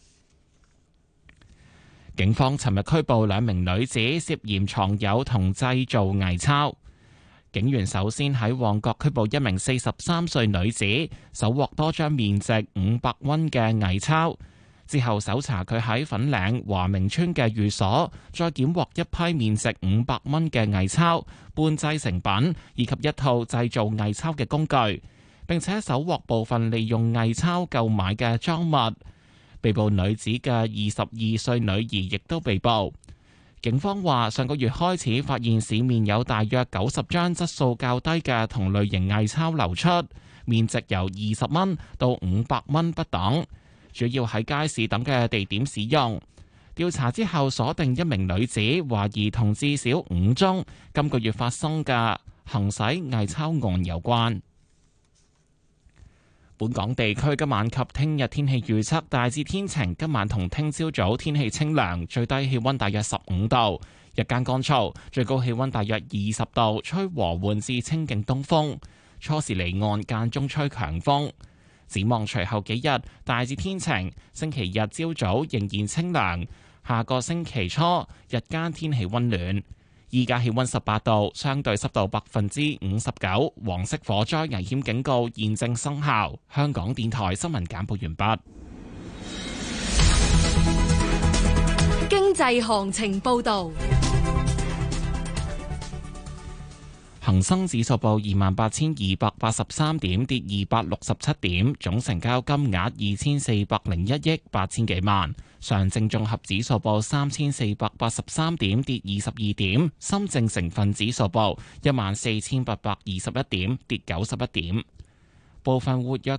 警方尋日拘捕2名女子，涉嫌藏有同製造偽鈔。警員首先喺旺角拘捕1名43歲女子，搜獲多張面值500蚊嘅偽鈔。之後搜查佢喺粉嶺華明村嘅寓所，再檢獲一批面值500蚊嘅偽鈔、半製成品以及一套製造偽鈔嘅工具，並且搜獲部分利用偽鈔購買嘅贓物。被捕女子嘅22歲女兒亦都被捕。警方話，上個月開始發現市面有大約90張質素較低嘅同類型偽鈔流出，面值由20蚊到500蚊不等，主要喺街市等嘅地點使用。調查之後鎖定1名女子，懷疑同至少5宗今個月發生嘅行使偽鈔案有關。本港地區今晚及聽日天氣預測大致天晴，今晚同聽朝早天氣清涼，最低氣溫大約15度，日間乾燥，最高氣溫大約20度，吹和緩至清勁東風，初時離岸間中吹強風。展望隨後幾日大致天晴，星期日朝早仍然清涼，下個星期初日間天氣溫暖。依家氣溫18度，相對濕度59%，黃色火災危險警告現正生效。香港電台新聞簡報完畢。 經濟行情報道。 恒生指數報28,283點，跌267點，總成交金額2401億8千幾萬。上證綜合指數報3483點，跌22點。深證成分指數報14821點，跌91點。部分活躍